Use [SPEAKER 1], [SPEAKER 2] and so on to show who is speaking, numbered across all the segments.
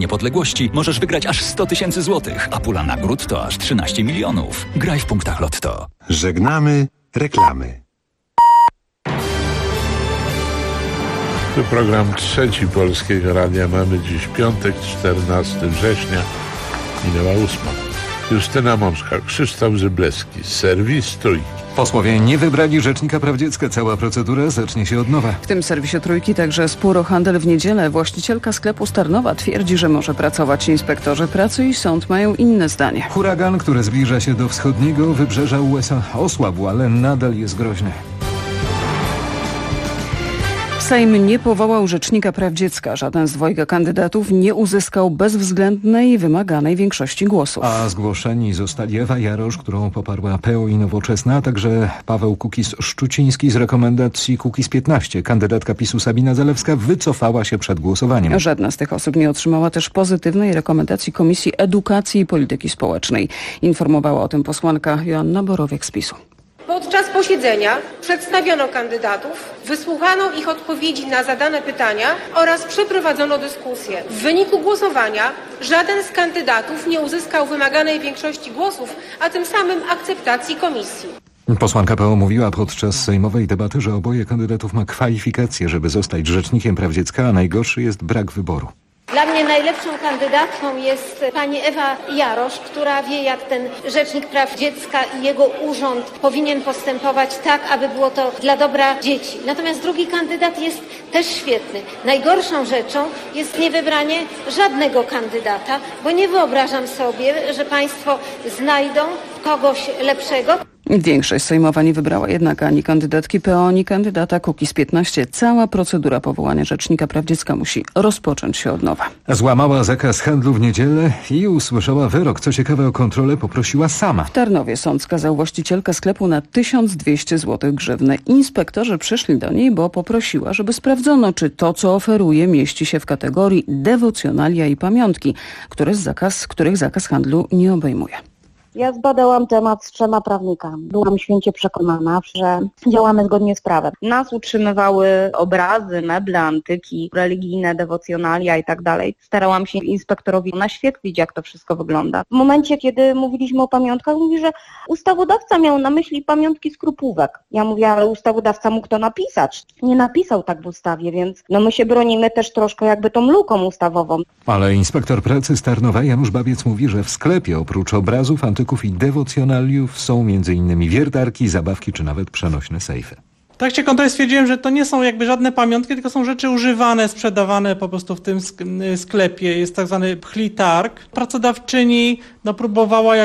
[SPEAKER 1] Niepodległości możesz wygrać aż 100 000 złotych, a pula nagród to aż 13 milionów. Graj w punktach Lotto.
[SPEAKER 2] Żegnamy reklamy.
[SPEAKER 3] To program Trzeci Polskiego Radia. Mamy dziś piątek, 14 września. Minęła 8. Justyna Mączka, Krzysztof Zyblewski, serwis Trójki.
[SPEAKER 4] Posłowie nie wybrali rzecznika praw dziecka. Cała procedura zacznie się od nowa.
[SPEAKER 5] W tym serwisie Trójki także spór o handel w niedzielę. Właścicielka sklepu z Tarnowa twierdzi, że może pracować. Inspektorzy pracy i sąd mają inne zdanie.
[SPEAKER 4] Huragan, który zbliża się do wschodniego wybrzeża USA, osłabł, ale nadal jest groźny.
[SPEAKER 5] Sejm nie powołał rzecznika praw dziecka. Żaden z dwojga kandydatów nie uzyskał bezwzględnej, wymaganej większości głosów.
[SPEAKER 4] A zgłoszeni zostali Ewa Jarosz, którą poparła PO i Nowoczesna, a także Paweł Kukiz-Szczuciński z rekomendacji Kukiz-15. Kandydatka PiS-u Sabina Zalewska wycofała się przed głosowaniem.
[SPEAKER 5] Żadna z tych osób nie otrzymała też pozytywnej rekomendacji Komisji Edukacji i Polityki Społecznej. Informowała o tym posłanka Joanna Borowiak z PiS-u.
[SPEAKER 6] Podczas posiedzenia przedstawiono kandydatów, wysłuchano ich odpowiedzi na zadane pytania oraz przeprowadzono dyskusję. W wyniku głosowania żaden z kandydatów nie uzyskał wymaganej większości głosów, a tym samym akceptacji komisji.
[SPEAKER 4] Posłanka PO mówiła podczas sejmowej debaty, że oboje kandydatów ma kwalifikacje, żeby zostać rzecznikiem praw dziecka, a najgorszy jest brak wyboru.
[SPEAKER 7] Dla mnie najlepszą kandydatką jest pani Ewa Jarosz, która wie, jak ten rzecznik praw dziecka i jego urząd powinien postępować tak, aby było to dla dobra dzieci. Natomiast drugi kandydat jest też świetny. Najgorszą rzeczą jest niewybranie żadnego kandydata, bo nie wyobrażam sobie, że państwo znajdą kogoś lepszego.
[SPEAKER 5] Większość sejmowa nie wybrała jednak ani kandydatki PO, ani kandydata Kukiz-15. Cała procedura powołania rzecznika praw dziecka musi rozpocząć się od nowa.
[SPEAKER 4] Złamała zakaz handlu w niedzielę i usłyszała wyrok. Co ciekawe, o kontrolę poprosiła sama.
[SPEAKER 5] W Tarnowie sąd skazał właścicielkę sklepu na 1200 zł grzywny. Inspektorzy przyszli do niej, bo poprosiła, żeby sprawdzono, czy to, co oferuje, mieści się w kategorii dewocjonalia i pamiątki, których zakaz handlu nie obejmuje.
[SPEAKER 8] Ja zbadałam temat z 3 prawnikami. Byłam święcie przekonana, że działamy zgodnie z prawem. Nas utrzymywały obrazy, meble, antyki, religijne, dewocjonalia i tak dalej. Starałam się inspektorowi naświetlić, jak to wszystko wygląda. W momencie, kiedy mówiliśmy o pamiątkach, mówi, że ustawodawca miał na myśli pamiątki z Krupówek. Ja mówię, ale ustawodawca mógł to napisać. Nie napisał tak w ustawie, więc my się bronimy też troszkę jakby tą luką ustawową.
[SPEAKER 4] Ale inspektor pracy z Tarnowa Janusz Babiec mówi, że w sklepie oprócz obrazów, antyków i dewocjonaliów są m.in. wiertarki, zabawki czy nawet przenośne sejfy.
[SPEAKER 9] W trakcie kontroli stwierdziłem, że to nie są jakby żadne pamiątki, tylko są rzeczy używane, sprzedawane po prostu w tym sklepie. Jest tak zwany pchlitarg. Pracodawczyni próbowała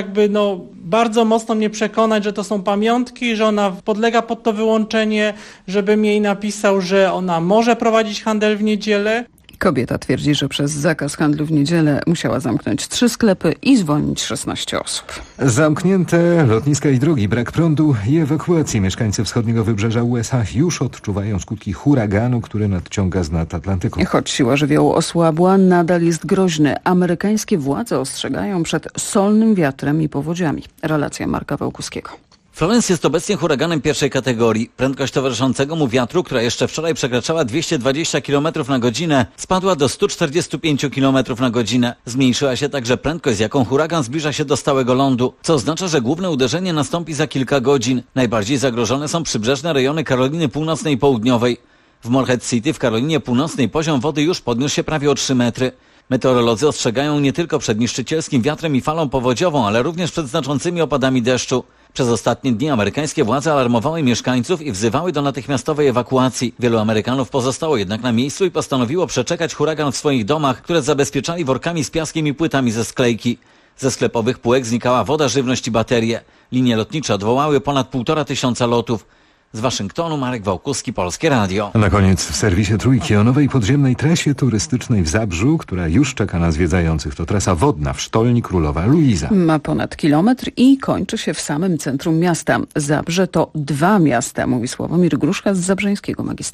[SPEAKER 9] bardzo mocno mnie przekonać, że to są pamiątki, że ona podlega pod to wyłączenie, żebym jej napisał, że ona może prowadzić handel w niedzielę.
[SPEAKER 5] Kobieta twierdzi, że przez zakaz handlu w niedzielę musiała zamknąć 3 sklepy i zwolnić 16 osób.
[SPEAKER 4] Zamknięte lotniska i drogi, brak prądu i ewakuacji. Mieszkańcy wschodniego wybrzeża USA już odczuwają skutki huraganu, który nadciąga z nad Atlantyku.
[SPEAKER 5] Choć siła żywiołu osłabła, nadal jest groźny. Amerykańskie władze ostrzegają przed solnym wiatrem i powodziami. Relacja Marka Wełkuskiego.
[SPEAKER 10] Florence jest obecnie huraganem pierwszej kategorii. Prędkość towarzyszącego mu wiatru, która jeszcze wczoraj przekraczała 220 km na godzinę, spadła do 145 km na godzinę. Zmniejszyła się także prędkość, z jaką huragan zbliża się do stałego lądu, co oznacza, że główne uderzenie nastąpi za kilka godzin. Najbardziej zagrożone są przybrzeżne rejony Karoliny Północnej i Południowej. W Morehead City w Karolinie Północnej poziom wody już podniósł się prawie o 3 metry. Meteorolodzy ostrzegają nie tylko przed niszczycielskim wiatrem i falą powodziową, ale również przed znaczącymi opadami deszczu. Przez ostatnie dni amerykańskie władze alarmowały mieszkańców i wzywały do natychmiastowej ewakuacji. Wielu Amerykanów pozostało jednak na miejscu i postanowiło przeczekać huragan w swoich domach, które zabezpieczali workami z piaskiem i płytami ze sklejki. Ze sklepowych półek znikała woda, żywność i baterie. Linie lotnicze odwołały ponad 1500 lotów. Z Waszyngtonu Marek Wałkuski, Polskie Radio.
[SPEAKER 4] Na koniec w serwisie Trójki o nowej podziemnej trasie turystycznej w Zabrzu, która już czeka na zwiedzających. To trasa wodna w Sztolni Królowa Luiza.
[SPEAKER 5] Ma ponad kilometr i kończy się w samym centrum miasta. Zabrze to 2 miasta, mówi Sławomir Gruszka z Zabrzeńskiego Magistratu.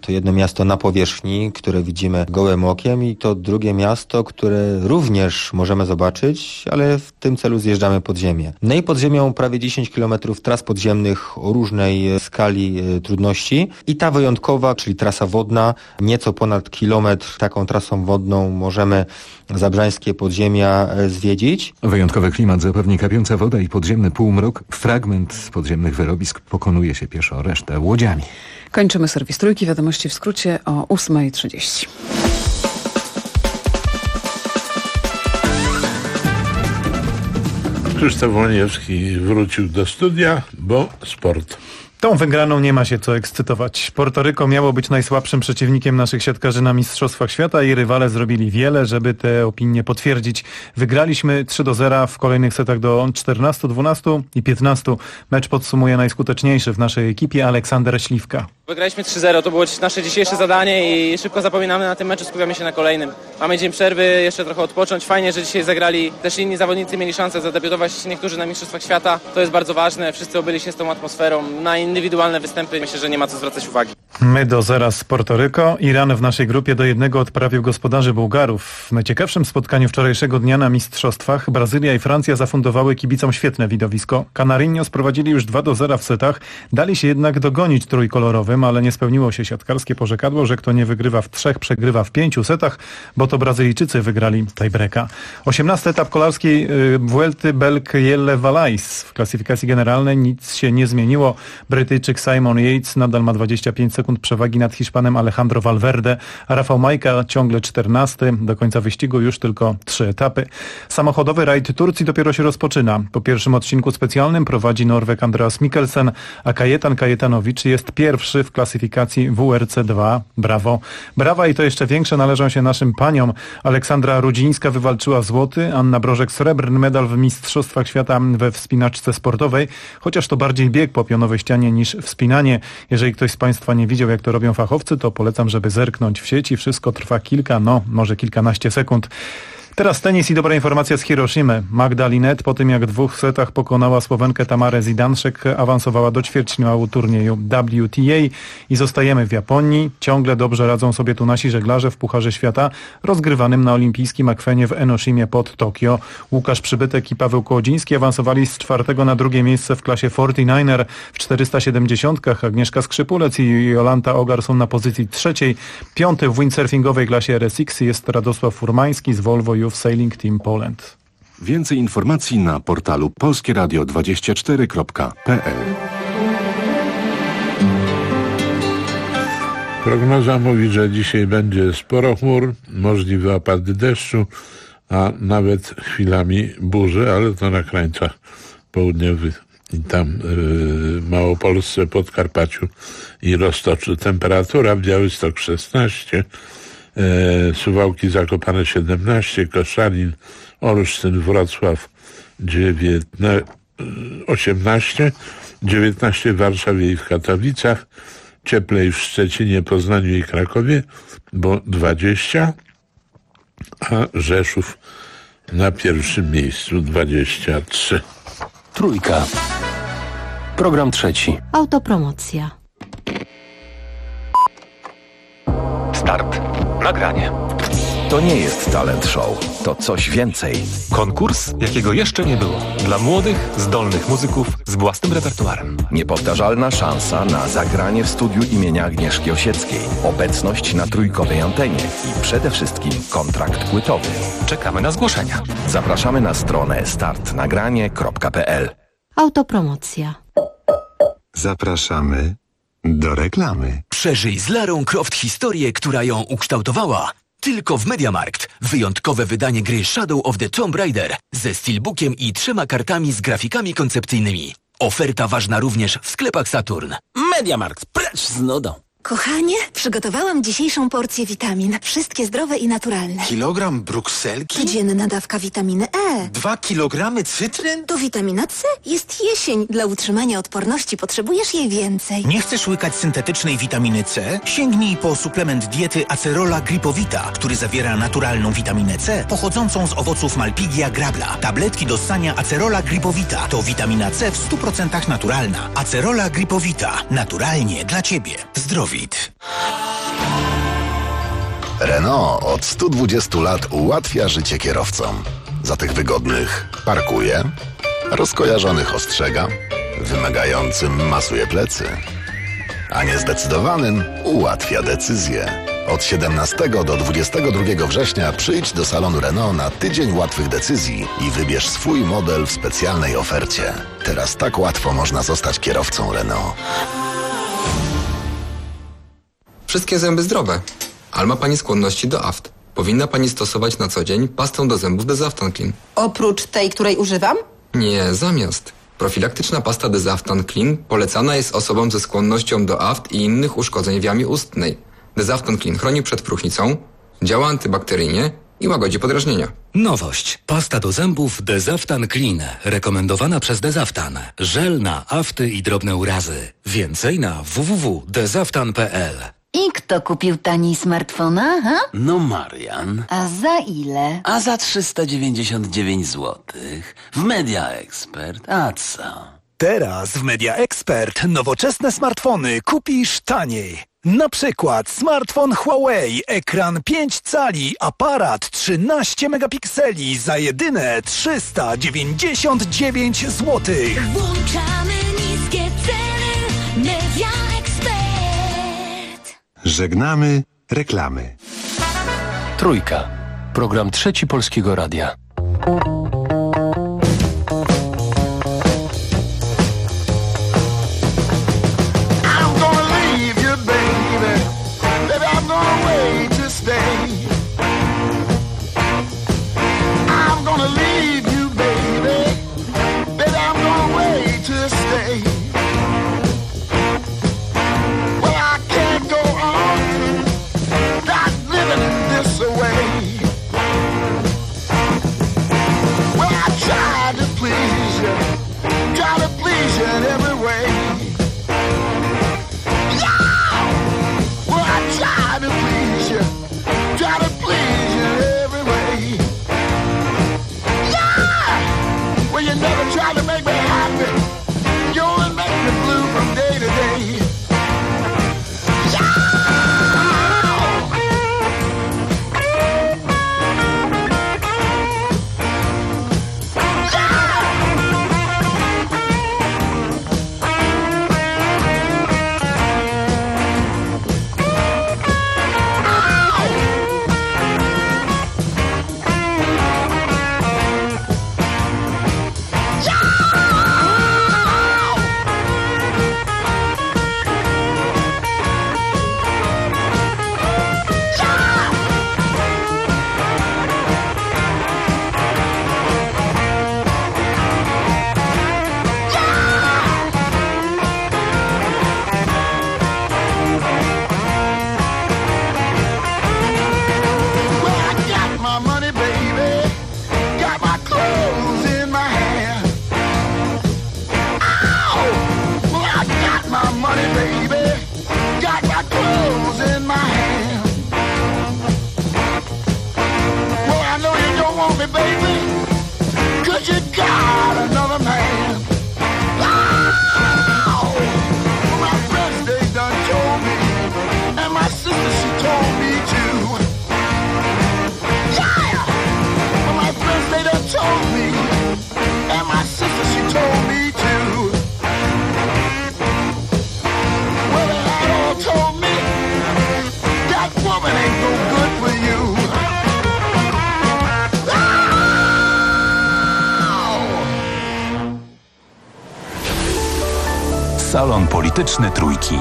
[SPEAKER 11] To jedno miasto na powierzchni, które widzimy gołym okiem i to drugie miasto, które również możemy zobaczyć, ale w tym celu zjeżdżamy pod ziemię. No i pod ziemią prawie 10 km tras podziemnych o różnej skali trudności i ta wyjątkowa, czyli trasa wodna, nieco ponad kilometr taką trasą wodną możemy zabrzańskie podziemia zwiedzić.
[SPEAKER 4] Wyjątkowy klimat zapewni kapiąca woda i podziemny półmrok. Fragment podziemnych wyrobisk pokonuje się pieszo, resztę łodziami.
[SPEAKER 5] Kończymy serwis Trójki. Wiadomości w skrócie o 8:30.
[SPEAKER 3] Krzysztof Łaniewski wrócił do studia, bo sport.
[SPEAKER 12] Tą wygraną nie ma się co ekscytować. Portoryko miało być najsłabszym przeciwnikiem naszych siatkarzy na Mistrzostwach Świata i rywale zrobili wiele, żeby te opinie potwierdzić. Wygraliśmy 3-0 w kolejnych setach do 14, 12 i 15. Mecz podsumuje najskuteczniejszy w naszej ekipie Aleksander Śliwka.
[SPEAKER 13] Wygraliśmy 3-0, to było nasze dzisiejsze zadanie i szybko zapominamy na tym meczu, skupiamy się na kolejnym. Mamy dzień przerwy, jeszcze trochę odpocząć. Fajnie, że dzisiaj zagrali też inni zawodnicy, mieli szansę zadebiutować niektórzy na Mistrzostwach Świata. To jest bardzo ważne, wszyscy obyli się z tą atmosferą. Na indywidualne występy myślę, że nie ma co zwracać uwagi.
[SPEAKER 12] My do 0 z Portoryko. Iran w naszej grupie do 1 odprawił gospodarzy Bułgarów. W najciekawszym spotkaniu wczorajszego dnia na Mistrzostwach Brazylia i Francja zafundowały kibicom świetne widowisko. Canarinho sprowadzili już 2-0 w setach, dali się jednak dogonić trójkolorowym, ale nie spełniło się siatkarskie porzekadło, że kto nie wygrywa w 3, przegrywa w 5 setach, bo to Brazylijczycy wygrali tiebreaka. 18 etap kolarskiej Vuelty Belk Jelle Valais. W klasyfikacji generalnej nic się nie zmieniło. Brytyjczyk Simon Yates nadal ma 25 sekund przewagi nad Hiszpanem Alejandro Valverde, a Rafał Majka ciągle 14. Do końca wyścigu już tylko 3 etapy. Samochodowy rajd Turcji dopiero się rozpoczyna. Po pierwszym odcinku specjalnym prowadzi Norweg Andreas Mikkelsen, a Kajetan Kajetanowicz jest pierwszy w klasyfikacji WRC2. Brawo. Brawa i to jeszcze większe należą się naszym paniom. Aleksandra Rudzińska wywalczyła złoty, Anna Brożek srebrny medal w Mistrzostwach Świata we wspinaczce sportowej, chociaż to bardziej bieg po pionowej ścianie niż wspinanie. Jeżeli ktoś z Państwa nie widział, jak to robią fachowcy, to polecam, żeby zerknąć w sieci. Wszystko trwa może kilkanaście sekund. Teraz tenis i dobra informacja z Hiroshimy. Magda Linette po tym jak w 2 setach pokonała Słowenkę Tamarę Zidanszek awansowała do ćwierćfinału turnieju WTA i zostajemy w Japonii. Ciągle dobrze radzą sobie tu nasi żeglarze w Pucharze Świata rozgrywanym na olimpijskim akwenie w Enoshimie pod Tokio. Łukasz Przybytek i Paweł Kołodziński awansowali z 4. na 2. miejsce w klasie 49er w 470. Agnieszka Skrzypulec i Jolanta Ogar są na pozycji 3. 5. w windsurfingowej klasie RSX jest Radosław Furmański z Volvo Youth Sailing Team Poland.
[SPEAKER 2] Więcej informacji na portalu polskieradio24.pl.
[SPEAKER 3] Prognoza mówi, że dzisiaj będzie sporo chmur, możliwe opady deszczu, a nawet chwilami burzy, ale to na krańcach południowych i tam Małopolsce, Podkarpaciu i Roztoczu. Temperatura w Białystok 16, Suwałki Zakopane 17, Koszalin, Olsztyn, Wrocław 18, 19 w Warszawie i w Katowicach, cieplej w Szczecinie, Poznaniu i Krakowie, bo 20, a Rzeszów na pierwszym miejscu 23.
[SPEAKER 14] Trójka. Program 3.
[SPEAKER 15] Autopromocja.
[SPEAKER 14] Start. Nagranie. To nie jest talent show, to coś więcej. Konkurs, jakiego jeszcze nie było. Dla młodych, zdolnych muzyków z własnym repertuarem.
[SPEAKER 16] Niepowtarzalna szansa na zagranie w studiu imienia Agnieszki Osieckiej. Obecność na trójkowej antenie i przede wszystkim kontrakt płytowy.
[SPEAKER 14] Czekamy na zgłoszenia.
[SPEAKER 16] Zapraszamy na stronę startnagranie.pl.
[SPEAKER 15] Autopromocja.
[SPEAKER 2] Zapraszamy do reklamy.
[SPEAKER 17] Przeżyj z Larą Croft historię, która ją ukształtowała. Tylko w MediaMarkt. Wyjątkowe wydanie gry Shadow of the Tomb Raider ze steelbookiem i 3 kartami z grafikami koncepcyjnymi. Oferta ważna również w sklepach Saturn.
[SPEAKER 18] MediaMarkt. Precz z nudą.
[SPEAKER 19] Kochanie, przygotowałam dzisiejszą porcję witamin. Wszystkie zdrowe i naturalne.
[SPEAKER 18] Kilogram brukselki?
[SPEAKER 19] Codzienna dawka witaminy E.
[SPEAKER 18] 2 kilogramy cytryn?
[SPEAKER 19] To witamina C. Jest jesień. Dla utrzymania odporności potrzebujesz jej więcej.
[SPEAKER 18] Nie chcesz łykać syntetycznej witaminy C? Sięgnij po suplement diety Acerola Gripowita, który zawiera naturalną witaminę C pochodzącą z owoców Malpighia grabla. Tabletki do ssania Acerola Gripowita to witamina C w 100% naturalna. Acerola Gripowita. Naturalnie dla Ciebie. Zdrowit.
[SPEAKER 20] Renault od 120 lat ułatwia życie kierowcom. Za tych wygodnych parkuje, rozkojarzonych ostrzega, wymagającym masuje plecy, a niezdecydowanym ułatwia decyzje. Od 17 do 22 września przyjdź do salonu Renault na tydzień łatwych decyzji i wybierz swój model w specjalnej ofercie. Teraz tak łatwo można zostać kierowcą Renault.
[SPEAKER 21] Wszystkie zęby zdrowe, ale ma Pani skłonności do aft. Powinna Pani stosować na co dzień pastę do zębów Desaftan Clean.
[SPEAKER 22] Oprócz tej, której używam?
[SPEAKER 21] Nie, zamiast. Profilaktyczna pasta Desaftan Clean polecana jest osobom ze skłonnością do aft i innych uszkodzeń w jamie ustnej. Desaftan Clean chroni przed próchnicą, działa antybakteryjnie i łagodzi podrażnienia.
[SPEAKER 23] Nowość. Pasta do zębów Desaftan Clean. Rekomendowana przez Desaftan. Żel na afty i drobne urazy. Więcej na www.desaftan.pl.
[SPEAKER 24] I kto kupił taniej smartfona, ha?
[SPEAKER 25] No Marian.
[SPEAKER 24] A za ile?
[SPEAKER 25] A za 399 zł. W Media Expert. A co?
[SPEAKER 26] Teraz w Media Expert nowoczesne smartfony kupisz taniej. Na przykład smartfon Huawei, ekran 5 cali, aparat 13 megapikseli za jedyne 399 zł.
[SPEAKER 27] Włączamy niskie ceny. Media Expert.
[SPEAKER 2] Żegnamy reklamy.
[SPEAKER 28] Trójka. Program Trzeci Polskiego Radia.
[SPEAKER 29] Salon Polityczny Trójki.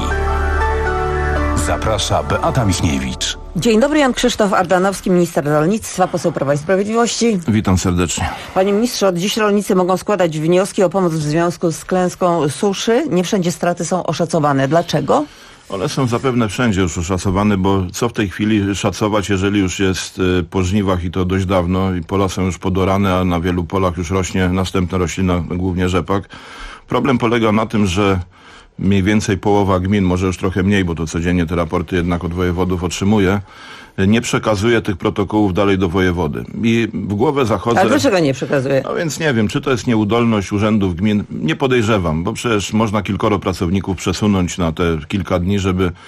[SPEAKER 29] Zaprasza Beata Michniewicz.
[SPEAKER 30] Dzień dobry, Jan Krzysztof Ardanowski, minister rolnictwa, poseł Prawa i Sprawiedliwości.
[SPEAKER 31] Witam serdecznie.
[SPEAKER 30] Panie ministrze, od dziś rolnicy mogą składać wnioski o pomoc w związku z klęską suszy. Nie wszędzie straty są oszacowane. Dlaczego?
[SPEAKER 31] One są zapewne wszędzie już oszacowane, bo co w tej chwili szacować, jeżeli już jest po żniwach i to dość dawno i pola są już podorane, a na wielu polach już rośnie następna roślina, głównie rzepak. Problem polega na tym, że mniej więcej połowa gmin, może już trochę mniej, bo to codziennie te raporty jednak od wojewodów otrzymuje, nie przekazuje tych protokołów dalej do wojewody. I w głowę zachodzę...
[SPEAKER 30] Ale dlaczego nie przekazuje?
[SPEAKER 31] No więc nie wiem, czy to jest nieudolność urzędów gmin. Nie podejrzewam, bo przecież można kilkoro pracowników przesunąć na te kilka dni, żeby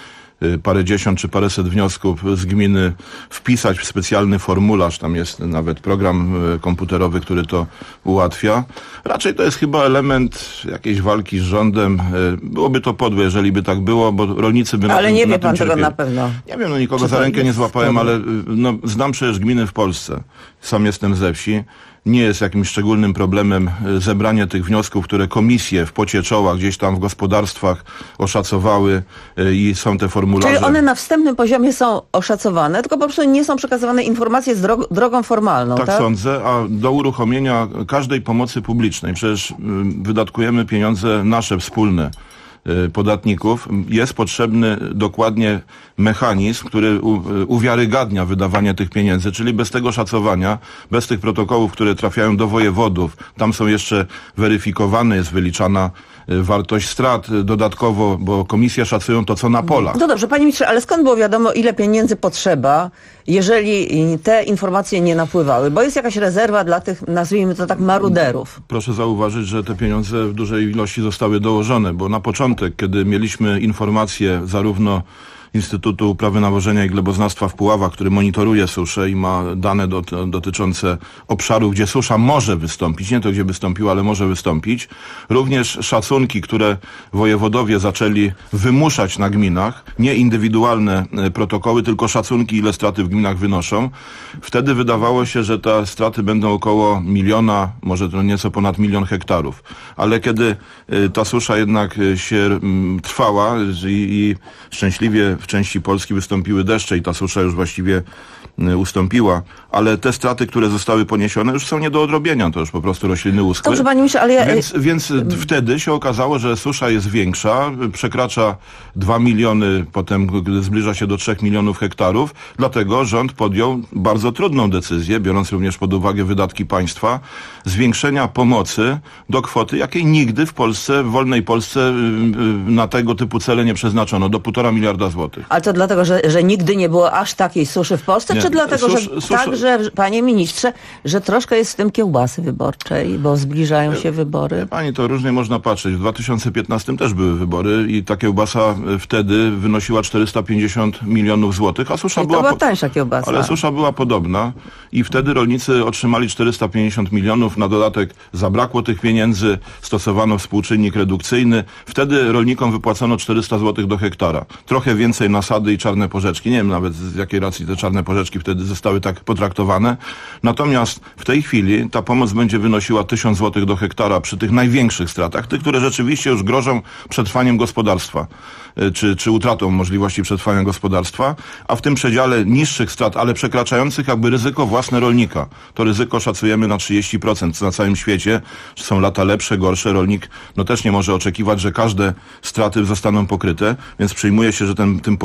[SPEAKER 31] parędziesiąt czy paręset wniosków z gminy wpisać w specjalny formularz. Tam jest nawet program komputerowy, który to ułatwia. Raczej to jest chyba element jakiejś walki z rządem. Byłoby to podłe, jeżeli by tak było, bo rolnicy by
[SPEAKER 30] Ale nie wie
[SPEAKER 31] na
[SPEAKER 30] pan
[SPEAKER 31] tym
[SPEAKER 30] tego
[SPEAKER 31] cierpieli.
[SPEAKER 30] na pewno.
[SPEAKER 31] Nie wiem, nikogo za rękę nie złapałem, ale znam przecież gminy w Polsce. Sam jestem ze wsi. Nie jest jakimś szczególnym problemem zebranie tych wniosków, które komisje w pocie czoła gdzieś tam w gospodarstwach oszacowały i są te formularze.
[SPEAKER 30] Czyli one na wstępnym poziomie są oszacowane, tylko po prostu nie są przekazywane informacje z drogą formalną, tak?
[SPEAKER 31] Tak sądzę, a do uruchomienia każdej pomocy publicznej, przecież wydatkujemy pieniądze nasze wspólne, podatników, jest potrzebny dokładnie mechanizm, który uwiarygadnia wydawanie tych pieniędzy, czyli bez tego szacowania, bez tych protokołów, które trafiają do wojewodów, tam są jeszcze weryfikowane, jest wyliczana wartość strat dodatkowo, bo komisje szacują to, co na polach.
[SPEAKER 30] No dobrze, panie ministrze, ale skąd było wiadomo, ile pieniędzy potrzeba, jeżeli te informacje nie napływały? Bo jest jakaś rezerwa dla tych, nazwijmy to tak, maruderów.
[SPEAKER 31] Proszę zauważyć, że te pieniądze w dużej ilości zostały dołożone, bo na początek, kiedy mieliśmy informacje zarówno Instytutu Uprawy Nawożenia i Gleboznawstwa w Puławach, który monitoruje suszę i ma dane dotyczące obszarów, gdzie susza może wystąpić, nie to gdzie wystąpiła, ale może wystąpić. Również szacunki, które wojewodowie zaczęli wymuszać na gminach, nie indywidualne protokoły, tylko szacunki, ile straty w gminach wynoszą. Wtedy wydawało się, że te straty będą około 1 miliona, może to nieco ponad 1 milion hektarów. Ale kiedy ta susza jednak się trwała i szczęśliwie w części Polski wystąpiły deszcze i ta susza już właściwie ustąpiła, ale te straty, które zostały poniesione, już są nie do odrobienia, to już po prostu rośliny uschły.
[SPEAKER 30] Dobrze, panie ministrze, ale
[SPEAKER 31] Więc wtedy się okazało, że susza jest większa, przekracza 2 miliony, potem gdy zbliża się do 3 milionów hektarów, dlatego rząd podjął bardzo trudną decyzję, biorąc również pod uwagę wydatki państwa, zwiększenia pomocy do kwoty, jakiej nigdy w Polsce, w wolnej Polsce na tego typu cele nie przeznaczono, do 1,5 miliarda złotych.
[SPEAKER 30] Ale to dlatego, że nigdy nie było aż takiej suszy w Polsce, czy dlatego, że także, panie ministrze, że troszkę jest w tym kiełbasy wyborczej, bo zbliżają się wybory?
[SPEAKER 31] Pani, to różnie można patrzeć. W 2015 też były wybory i ta kiełbasa wtedy wynosiła 450 milionów złotych, a susza
[SPEAKER 30] była tańsza kiełbasa.
[SPEAKER 31] Ale susza była podobna i wtedy rolnicy otrzymali 450 milionów, na dodatek zabrakło tych pieniędzy, stosowano współczynnik redukcyjny. Wtedy rolnikom wypłacono 400 złotych do hektara. Trochę więcej nasady i czarne porzeczki. Nie wiem nawet z jakiej racji te czarne porzeczki wtedy zostały tak potraktowane. Natomiast w tej chwili ta pomoc będzie wynosiła 1000 złotych do hektara przy tych największych stratach, tych, które rzeczywiście już grożą przetrwaniem gospodarstwa, czy utratą możliwości przetrwania gospodarstwa, a w tym przedziale niższych strat, ale przekraczających jakby ryzyko własne rolnika. To ryzyko szacujemy na 30%. Na całym świecie są lata lepsze, gorsze. Rolnik też nie może oczekiwać, że każde straty zostaną pokryte, więc przyjmuje się, że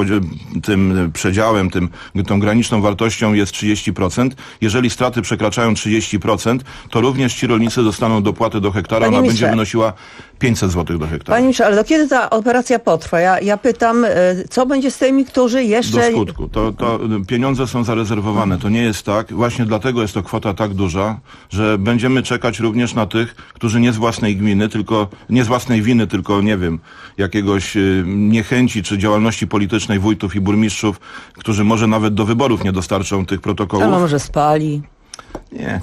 [SPEAKER 31] tym przedziałem, tą graniczną wartością jest 30%. Jeżeli straty przekraczają 30%, to również ci rolnicy dostaną dopłatę do hektara, ona będzie wynosiła 500 zł do hektara.
[SPEAKER 30] Panie ministrze, ale do kiedy ta operacja potrwa? Ja pytam, co będzie z tymi, którzy jeszcze...
[SPEAKER 31] Do skutku. To pieniądze są zarezerwowane. To nie jest tak. Właśnie dlatego jest to kwota tak duża, że będziemy czekać również na tych, którzy nie z własnej gminy, nie z własnej winy, tylko nie wiem, jakiegoś niechęci czy działalności politycznej wójtów i burmistrzów, którzy może nawet do wyborów nie dostarczą tych protokołów.
[SPEAKER 30] Ale może spali?
[SPEAKER 31] Nie,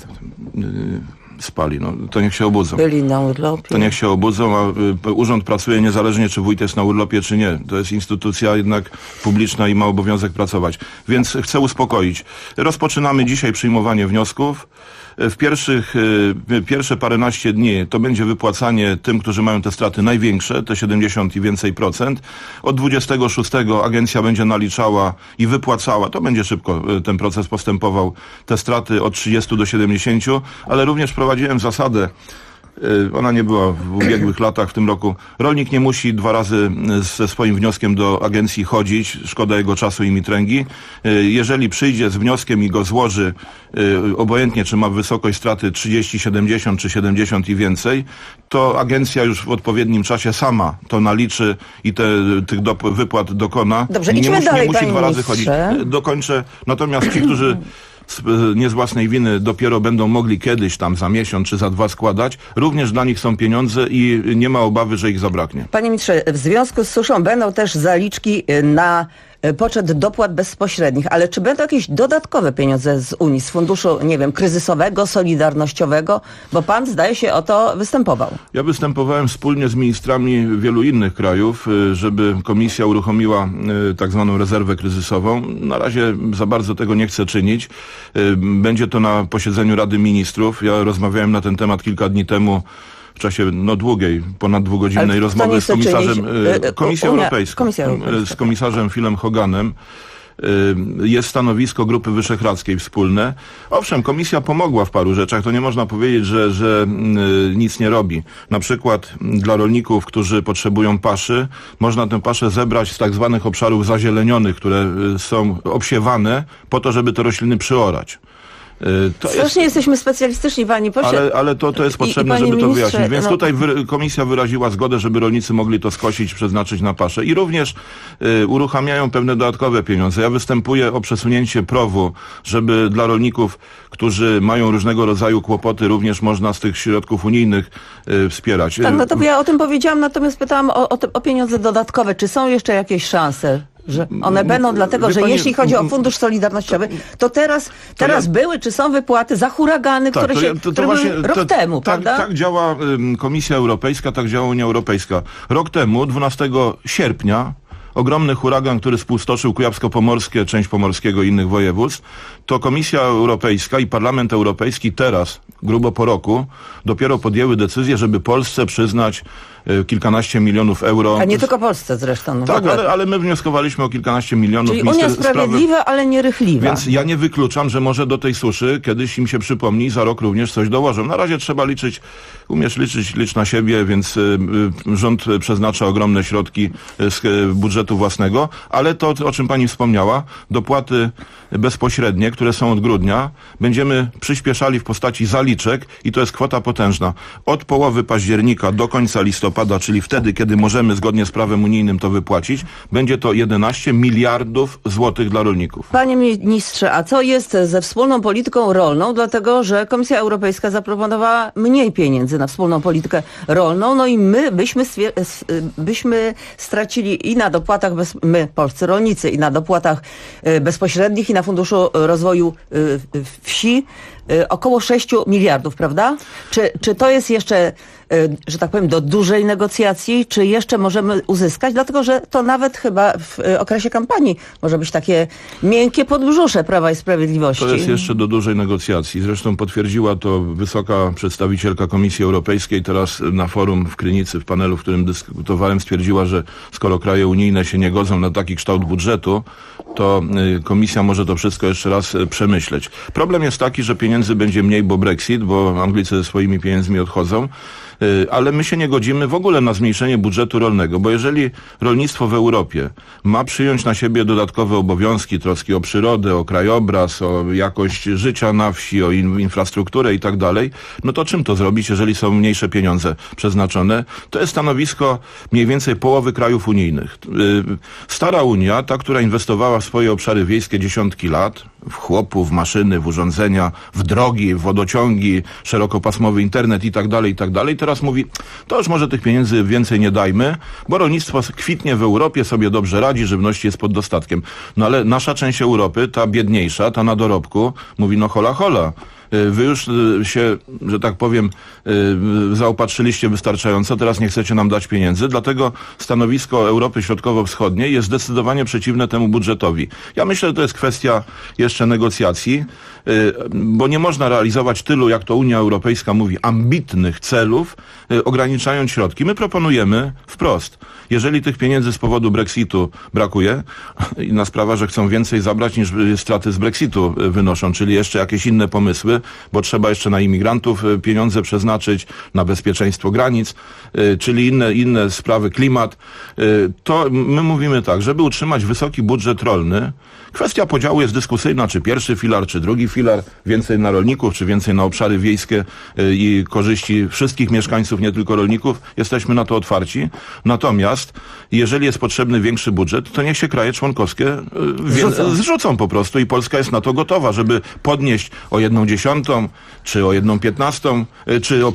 [SPEAKER 31] spali, to niech się obudzą.
[SPEAKER 30] Byli na urlopie.
[SPEAKER 31] To niech się obudzą, a urząd pracuje niezależnie, czy wójt jest na urlopie, czy nie. To jest instytucja jednak publiczna i ma obowiązek pracować. Więc chcę uspokoić. Rozpoczynamy dzisiaj przyjmowanie wniosków. W pierwsze paręnaście dni to będzie wypłacanie tym, którzy mają te straty największe, te 70 i więcej procent. Od 26 agencja będzie naliczała i wypłacała, to będzie szybko ten proces postępował, te straty od 30 do 70, ale również wprowadziłem zasadę, ona nie była w ubiegłych latach, w tym roku. Rolnik nie musi 2 razy ze swoim wnioskiem do agencji chodzić, szkoda jego czasu i mitręgi. Jeżeli przyjdzie z wnioskiem i go złoży, obojętnie czy ma wysokość straty 30, 70 czy 70 i więcej, to agencja już w odpowiednim czasie sama to naliczy i tych wypłat dokona.
[SPEAKER 30] Dobrze, idźmy dalej,
[SPEAKER 31] nie musi
[SPEAKER 30] panie
[SPEAKER 31] 2 razy
[SPEAKER 30] ministrze.
[SPEAKER 31] chodzić. Dokończę. Natomiast ci, którzy nie z własnej winy dopiero będą mogli kiedyś tam za miesiąc czy za 2 składać, również dla nich są pieniądze i nie ma obawy, że ich zabraknie.
[SPEAKER 30] Panie ministrze, w związku z suszą będą też zaliczki na poczet dopłat bezpośrednich, ale czy będą jakieś dodatkowe pieniądze z Unii, z funduszu, nie wiem, kryzysowego, solidarnościowego, bo pan zdaje się o to występował.
[SPEAKER 31] Ja występowałem wspólnie z ministrami wielu innych krajów, żeby komisja uruchomiła tak zwaną rezerwę kryzysową. Na razie za bardzo tego nie chcę czynić. Będzie to na posiedzeniu Rady Ministrów. Ja rozmawiałem na ten temat kilka dni temu w czasie długiej, ponad 2-godzinnej rozmowy z komisarzem z komisarzem Philem Hoganem. Jest stanowisko Grupy Wyszehradzkiej wspólne. Owszem, komisja pomogła w paru rzeczach, to nie można powiedzieć, że nic nie robi. Na przykład dla rolników, którzy potrzebują paszy, można tę paszę zebrać z tak zwanych obszarów zazielenionych, które są obsiewane po to, żeby te rośliny przyorać.
[SPEAKER 30] Strasznie jesteśmy specjalistyczni, panie pośle.
[SPEAKER 31] Ale to jest potrzebne, żeby to wyjaśnić. Więc tutaj komisja wyraziła zgodę, żeby rolnicy mogli to skosić, przeznaczyć na paszę. I również uruchamiają pewne dodatkowe pieniądze. Ja występuję o przesunięcie PROW-u, żeby dla rolników, którzy mają różnego rodzaju kłopoty, również można z tych środków unijnych wspierać.
[SPEAKER 30] Tak, no to ja o tym powiedziałam, natomiast pytałam o pieniądze dodatkowe. Czy są jeszcze jakieś szanse? Że one będą dlatego, że jeśli chodzi o Fundusz Solidarnościowy, to teraz były, czy są wypłaty za huragany, które były rok temu, prawda?
[SPEAKER 31] Tak działa Komisja Europejska, tak działa Unia Europejska. Rok temu, 12 sierpnia, ogromny huragan, który spustoszył Kujawsko-Pomorskie, część Pomorskiego i innych województw, to Komisja Europejska i Parlament Europejski teraz, grubo po roku, dopiero podjęły decyzję, żeby Polsce przyznać kilkanaście milionów euro.
[SPEAKER 30] A nie tylko Polsce zresztą. No
[SPEAKER 31] tak, ale my wnioskowaliśmy o kilkanaście milionów.
[SPEAKER 30] Czyli Unia sprawiedliwa, ale nie rychliwa.
[SPEAKER 31] Więc ja nie wykluczam, że może do tej suszy kiedyś im się przypomni i za rok również coś dołożą. Na razie trzeba liczyć, umiesz liczyć, licz na siebie, więc rząd przeznacza ogromne środki z budżetu własnego, ale to, o czym pani wspomniała, dopłaty bezpośrednie, które są od grudnia, będziemy przyspieszali w postaci zaliczek i to jest kwota potężna. Od połowy października do końca listopada, czyli wtedy, kiedy możemy zgodnie z prawem unijnym to wypłacić, będzie to 11 miliardów złotych dla rolników.
[SPEAKER 30] Panie ministrze, a co jest ze wspólną polityką rolną? Dlatego, że Komisja Europejska zaproponowała mniej pieniędzy na wspólną politykę rolną, no i my byśmy stracili i na dopłatach, my, polscy rolnicy, i na dopłatach bezpośrednich, i na Funduszu Rozwoju Wsi około 6 miliardów, prawda? Czy to jest jeszcze, że tak powiem, do dużej negocjacji, czy jeszcze możemy uzyskać? Dlatego, że to nawet chyba w okresie kampanii może być takie miękkie podbrzusze Prawa i Sprawiedliwości.
[SPEAKER 31] To jest jeszcze do dużej negocjacji. Zresztą potwierdziła to wysoka przedstawicielka Komisji Europejskiej teraz na forum w Krynicy, w panelu, w którym dyskutowałem, stwierdziła, że skoro kraje unijne się nie godzą na taki kształt budżetu, to komisja może to wszystko jeszcze raz przemyśleć. Problem jest taki, że pieniędzy będzie mniej, bo Brexit, bo Anglicy ze swoimi pieniędzmi odchodzą, ale my się nie godzimy w ogóle na zmniejszenie budżetu rolnego, bo jeżeli rolnictwo w Europie ma przyjąć na siebie dodatkowe obowiązki, troski o przyrodę, o krajobraz, o jakość życia na wsi, o infrastrukturę i tak dalej, no to czym to zrobić, jeżeli są mniejsze pieniądze przeznaczone? To jest stanowisko mniej więcej połowy krajów unijnych. Stara Unia, ta, która inwestowała w swoje obszary wiejskie dziesiątki lat, w chłopów, w maszyny, w urządzenia, w drogi, w wodociągi, szerokopasmowy internet i tak dalej, teraz mówi, to już może tych pieniędzy więcej nie dajmy, bo rolnictwo kwitnie w Europie, sobie dobrze radzi, żywności jest pod dostatkiem. No ale nasza część Europy, ta biedniejsza, ta na dorobku, mówi no hola hola. Wy już się, że tak powiem, zaopatrzyliście wystarczająco, teraz nie chcecie nam dać pieniędzy, dlatego stanowisko Europy Środkowo-Wschodniej jest zdecydowanie przeciwne temu budżetowi. Ja myślę, że to jest kwestia jeszcze negocjacji, bo nie można realizować tylu, jak to Unia Europejska mówi, ambitnych celów, ograniczając środki. My proponujemy wprost, jeżeli tych pieniędzy z powodu Brexitu brakuje, inna sprawa, że chcą więcej zabrać niż straty z Brexitu wynoszą, czyli jeszcze jakieś inne pomysły, bo trzeba jeszcze na imigrantów pieniądze przeznaczyć, na bezpieczeństwo granic, czyli inne sprawy, klimat, to my mówimy tak, żeby utrzymać wysoki budżet rolny, Kwestia podziału jest dyskusyjna, czy pierwszy filar, czy drugi filar, więcej na rolników, czy więcej na obszary wiejskie i korzyści wszystkich mieszkańców, nie tylko rolników. Jesteśmy na to otwarci. Natomiast jeżeli jest potrzebny większy budżet, to niech się kraje członkowskie zrzucą po prostu i Polska jest na to gotowa, żeby podnieść o 1/10, czy o 1/15, czy o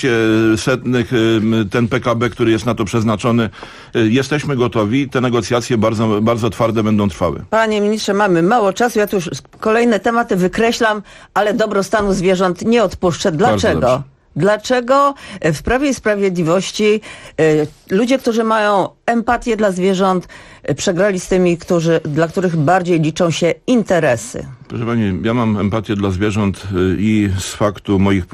[SPEAKER 31] 0,15 ten PKB, który jest na to przeznaczony. Jesteśmy gotowi. Te negocjacje bardzo, bardzo twarde będą trwały.
[SPEAKER 30] Panie ministrze, mamy mało czasu. Ja tu już kolejne tematy wykreślam, ale dobrostanu zwierząt nie odpuszczę. Dlaczego? Dlaczego w Prawie i Sprawiedliwości ludzie, którzy mają empatię dla zwierząt, przegrali z tymi, dla których bardziej liczą się interesy?
[SPEAKER 31] Proszę pani, ja mam empatię dla zwierząt i z faktu moich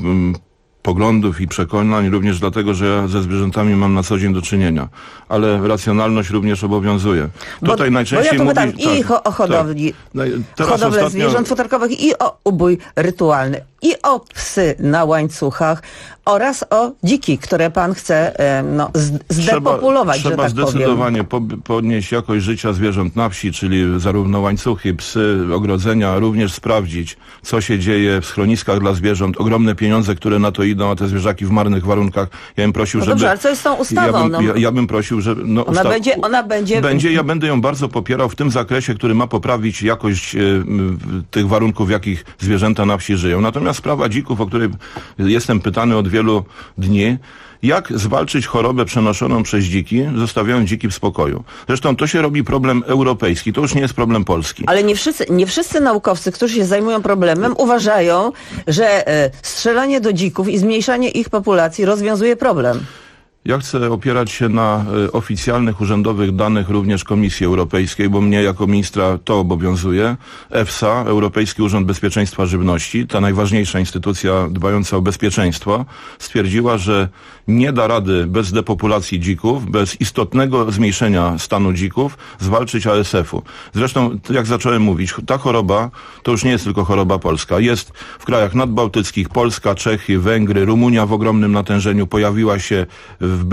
[SPEAKER 31] poglądów i przekonań, również dlatego, że ja ze zwierzętami mam na co dzień do czynienia. Ale racjonalność również obowiązuje. Tutaj najczęściej
[SPEAKER 30] bo ja tu pytam o hodowli, hodowlę zwierząt futerkowych i o ubój rytualny, i o psy na łańcuchach oraz o dziki, które pan chce zdepopulować,
[SPEAKER 31] Trzeba
[SPEAKER 30] że tak
[SPEAKER 31] zdecydowanie podnieść jakość życia zwierząt na wsi, czyli zarówno łańcuchy, psy, ogrodzenia, również sprawdzić, co się dzieje w schroniskach dla zwierząt. Ogromne pieniądze, które na to idą, a te zwierzaki w marnych warunkach. Ja bym prosił, żeby...
[SPEAKER 30] Dobrze, ale co jest z tą ustawą?
[SPEAKER 31] Ja bym prosił, że...
[SPEAKER 30] Ona będzie...
[SPEAKER 31] Ja będę ją bardzo popierał w tym zakresie, który ma poprawić jakość tych warunków, w jakich zwierzęta na wsi żyją. Natomiast sprawa dzików, o której jestem pytany od wielu dni, jak zwalczyć chorobę przenoszoną przez dziki, zostawiając dziki w spokoju. Zresztą to się robi problem europejski, to już nie jest problem polski.
[SPEAKER 30] Ale nie wszyscy naukowcy, którzy się zajmują problemem, uważają, że strzelanie do dzików i zmniejszanie ich populacji rozwiązuje problem.
[SPEAKER 31] Ja chcę opierać się na oficjalnych, urzędowych danych również Komisji Europejskiej, bo mnie jako ministra to obowiązuje. EFSA, Europejski Urząd Bezpieczeństwa Żywności, ta najważniejsza instytucja dbająca o bezpieczeństwo, stwierdziła, że nie da rady bez depopulacji dzików, bez istotnego zmniejszenia stanu dzików zwalczyć ASF-u. Zresztą, jak zacząłem mówić, ta choroba to już nie jest tylko choroba polska. Jest w krajach nadbałtyckich, Polska, Czechy, Węgry, Rumunia w ogromnym natężeniu, pojawiła się w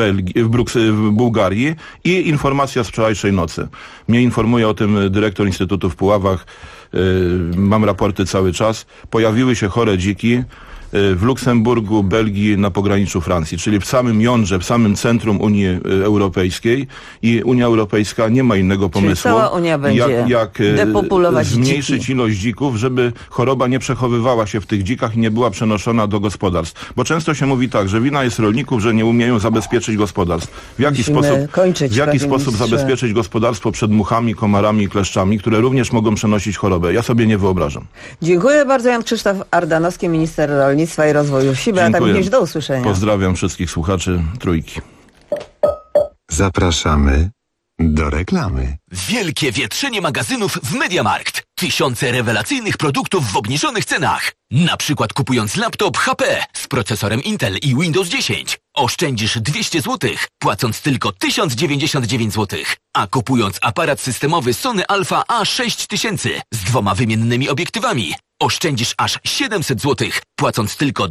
[SPEAKER 31] Bułgarii i informacja z wczorajszej nocy. Mnie informuje o tym dyrektor Instytutu w Puławach, mam raporty cały czas. Pojawiły się chore dziki w Luksemburgu, Belgii, na pograniczu Francji, czyli w samym jądrze, w samym centrum Unii Europejskiej i Unia Europejska nie ma innego pomysłu,
[SPEAKER 30] cała Unia będzie
[SPEAKER 31] jak
[SPEAKER 30] depopulować
[SPEAKER 31] zmniejszyć
[SPEAKER 30] dziki.
[SPEAKER 31] ilość dzików, żeby choroba nie przechowywała się w tych dzikach i nie była przenoszona do gospodarstw. Bo często się mówi tak, że wina jest rolników, że nie umieją zabezpieczyć gospodarstw. W jaki sposób zabezpieczyć gospodarstwo przed muchami, komarami i kleszczami, które również mogą przenosić chorobę? Ja sobie nie wyobrażam.
[SPEAKER 30] Dziękuję bardzo. Jan Krzysztof Ardanowski, minister rolnictwa i Rozwoju Wsi. Beata Michniewicz, do usłyszenia.
[SPEAKER 31] Pozdrawiam wszystkich słuchaczy Trójki.
[SPEAKER 2] Zapraszamy do reklamy.
[SPEAKER 17] Wielkie wietrzenie magazynów w MediaMarkt. Tysiące rewelacyjnych produktów w obniżonych cenach. Na przykład kupując laptop HP z procesorem Intel i Windows 10 oszczędzisz 200 zł, płacąc tylko 1099 zł. A kupując aparat systemowy Sony Alpha A6000 z 2 wymiennymi obiektywami oszczędzisz aż 700 zł, płacąc tylko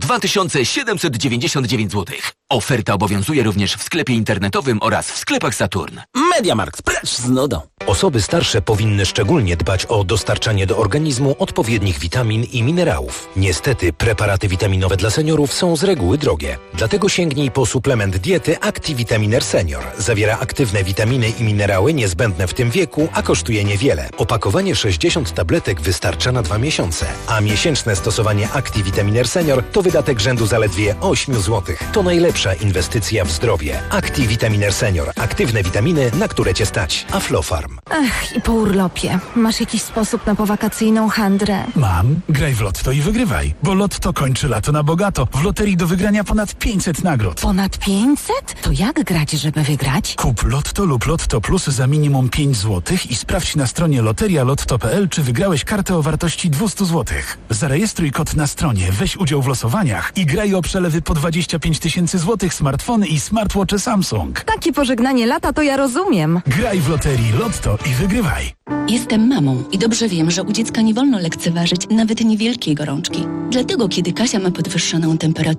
[SPEAKER 17] 2799 zł. Oferta obowiązuje również w sklepie internetowym oraz w sklepach Saturn.
[SPEAKER 1] MediaMarkt, precz z nudą. Osoby starsze powinny szczególnie dbać o dostarczanie do organizmu odpowiednich witamin i minerałów. Niestety preparaty witaminowe dla seniorów są z reguły drogie. Dlatego sięgnij po suplement diety ActiVitaminer Senior. Zawiera aktywne witaminy i minerały niezbędne w tym wieku, a kosztuje niewiele. Opakowanie 60 tabletek wystarcza na 2 miesiące, a miesięczne stosowanie ActiVitaminer Senior to wydatek rzędu zaledwie 8 zł. To najlepsza inwestycja w zdrowie. ActiVitaminer Senior. Aktywne witaminy, na które Cię stać. Aflofarm.
[SPEAKER 4] Ach, i po urlopie. Masz jakiś sposób na powakacyjną handrę?
[SPEAKER 29] Mam. Graj w Lotto i wygrywaj. Bo Lotto kończy lato na bogato. W loterii do wygrania ponad 500 nagród.
[SPEAKER 4] Ponad 500? To jak grać, żeby wygrać?
[SPEAKER 29] Kup Lotto lub Lotto Plus za minimum 5 zł i sprawdź na stronie loterialotto.pl, czy wygrałeś kartę o wartości 200 zł. Zarejestruj kod na stronie, weź udział w losowaniach i graj o przelewy po 25 000 złotych, smartfony i smartwatche Samsung.
[SPEAKER 4] Takie pożegnanie lata to ja rozumiem.
[SPEAKER 29] Graj w loterii Lotto i wygrywaj.
[SPEAKER 5] Jestem mamą i dobrze wiem, że u dziecka nie wolno lekceważyć nawet niewielkiej gorączki. Dlatego, kiedy Kasia ma podwyższoną temperaturę,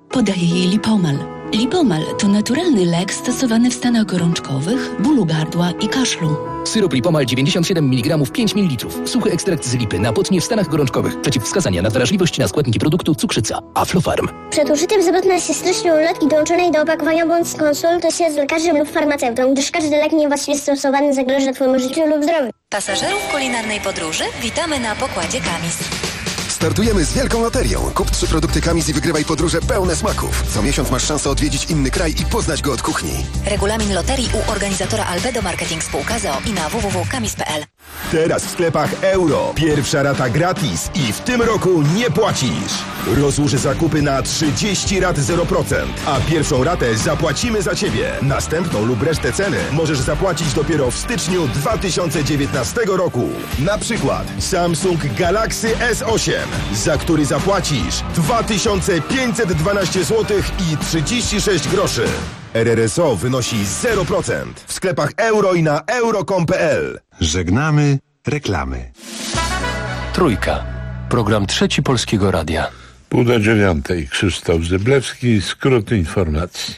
[SPEAKER 5] Podaję jej Lipomal. Lipomal to naturalny lek stosowany w stanach gorączkowych, bólu gardła i kaszlu.
[SPEAKER 3] Syrop Lipomal 97 mg 5 ml. Suchy ekstrakt z lipy na potnie w stanach gorączkowych. Przeciwwskazania na wrażliwość na składniki produktu cukrzyca. Aflofarm.
[SPEAKER 6] Przed użyciem zapewne się treścią ulotki dołączonej do opakowania bądź skonsultuj się z lekarzem lub farmaceutą, gdyż każdy lek niewłaściwie stosowany zagraża Twojemu życiu lub zdrowiu.
[SPEAKER 7] Pasażerów kulinarnej podróży witamy na pokładzie Kamis.
[SPEAKER 8] Startujemy z wielką loterią. Kup 3 produkty Kamis i wygrywaj podróże pełne smaków. Co miesiąc masz szansę odwiedzić inny kraj i poznać go od kuchni.
[SPEAKER 7] Regulamin loterii u organizatora Albedo Marketing Spółka z o.o. i na www.kamis.pl.
[SPEAKER 9] Teraz w sklepach Euro. Pierwsza rata gratis i w tym roku nie płacisz. Rozłóż zakupy na 30 rat 0%, a pierwszą ratę zapłacimy za Ciebie. Następną lub resztę ceny możesz zapłacić dopiero w styczniu 2019 roku. Na przykład Samsung Galaxy S8, za który zapłacisz 2512 zł i 36 groszy. RRSO wynosi 0% w sklepach Euro i na euro.com.pl.
[SPEAKER 2] Żegnamy reklamy.
[SPEAKER 28] Trójka. Program Trzeci Polskiego Radia.
[SPEAKER 10] 8:30. Krzysztof Zyblewski. Skrót informacji.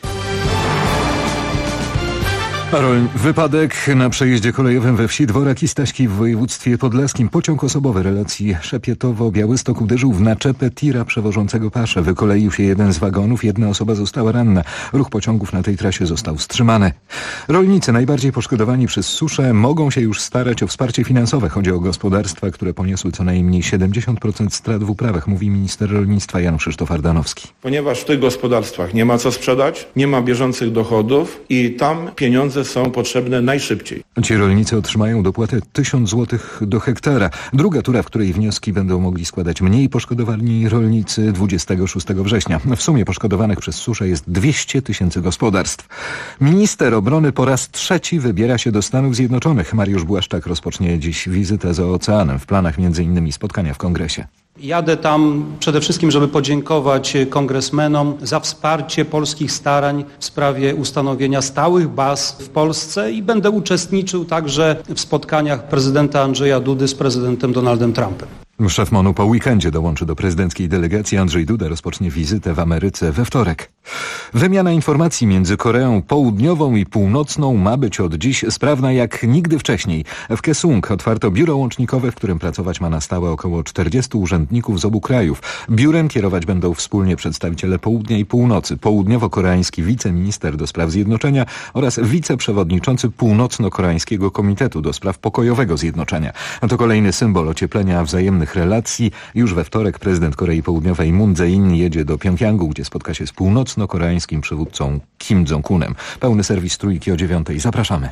[SPEAKER 11] Wypadek na przejeździe kolejowym we wsi Dworak i Staśki w województwie podlaskim. Pociąg osobowy relacji Szepietowo-Białystok uderzył w naczepę tira przewożącego paszę. Wykoleił się jeden z wagonów, jedna osoba została ranna. Ruch pociągów na tej trasie został wstrzymany. Rolnicy najbardziej poszkodowani przez suszę mogą się już starać o wsparcie finansowe. Chodzi o gospodarstwa, które poniosły co najmniej 70% strat w uprawach, mówi minister rolnictwa Jan Krzysztof Ardanowski.
[SPEAKER 31] Ponieważ w tych gospodarstwach nie ma co sprzedać, nie ma bieżących dochodów i tam pieniądze są potrzebne najszybciej.
[SPEAKER 11] Ci rolnicy otrzymają dopłatę 1000 zł do hektara. Druga tura, w której wnioski będą mogli składać mniej poszkodowani rolnicy 26 września. W sumie poszkodowanych przez suszę jest 200 000 gospodarstw. Minister obrony po raz trzeci wybiera się do Stanów Zjednoczonych. Mariusz Błaszczak rozpocznie dziś wizytę za oceanem. W planach m.in. spotkania w kongresie.
[SPEAKER 12] Jadę tam przede wszystkim, żeby podziękować kongresmenom za wsparcie polskich starań w sprawie ustanowienia stałych baz w Polsce i będę uczestniczył także w spotkaniach prezydenta Andrzeja Dudy z prezydentem Donaldem Trumpem.
[SPEAKER 11] Szef MONU po weekendzie dołączy do prezydenckiej delegacji. Andrzej Duda rozpocznie wizytę w Ameryce we wtorek. Wymiana informacji między Koreą Południową i Północną ma być od dziś sprawna jak nigdy wcześniej. W Kaesong otwarto biuro łącznikowe, w którym pracować ma na stałe około 40 urzędników z obu krajów. Biurem kierować będą wspólnie przedstawiciele Południa i Północy, południowo-koreański wiceminister do spraw zjednoczenia oraz wiceprzewodniczący Północno-Koreańskiego Komitetu do spraw pokojowego zjednoczenia. To kolejny symbol ocieplenia wzajemnych relacji. Już we wtorek prezydent Korei Południowej Moon Jae-in jedzie do Pjongjangu, gdzie spotka się z północno-koreańskim przywódcą Kim Jong-unem. Pełny serwis Trójki o 9:00. Zapraszamy.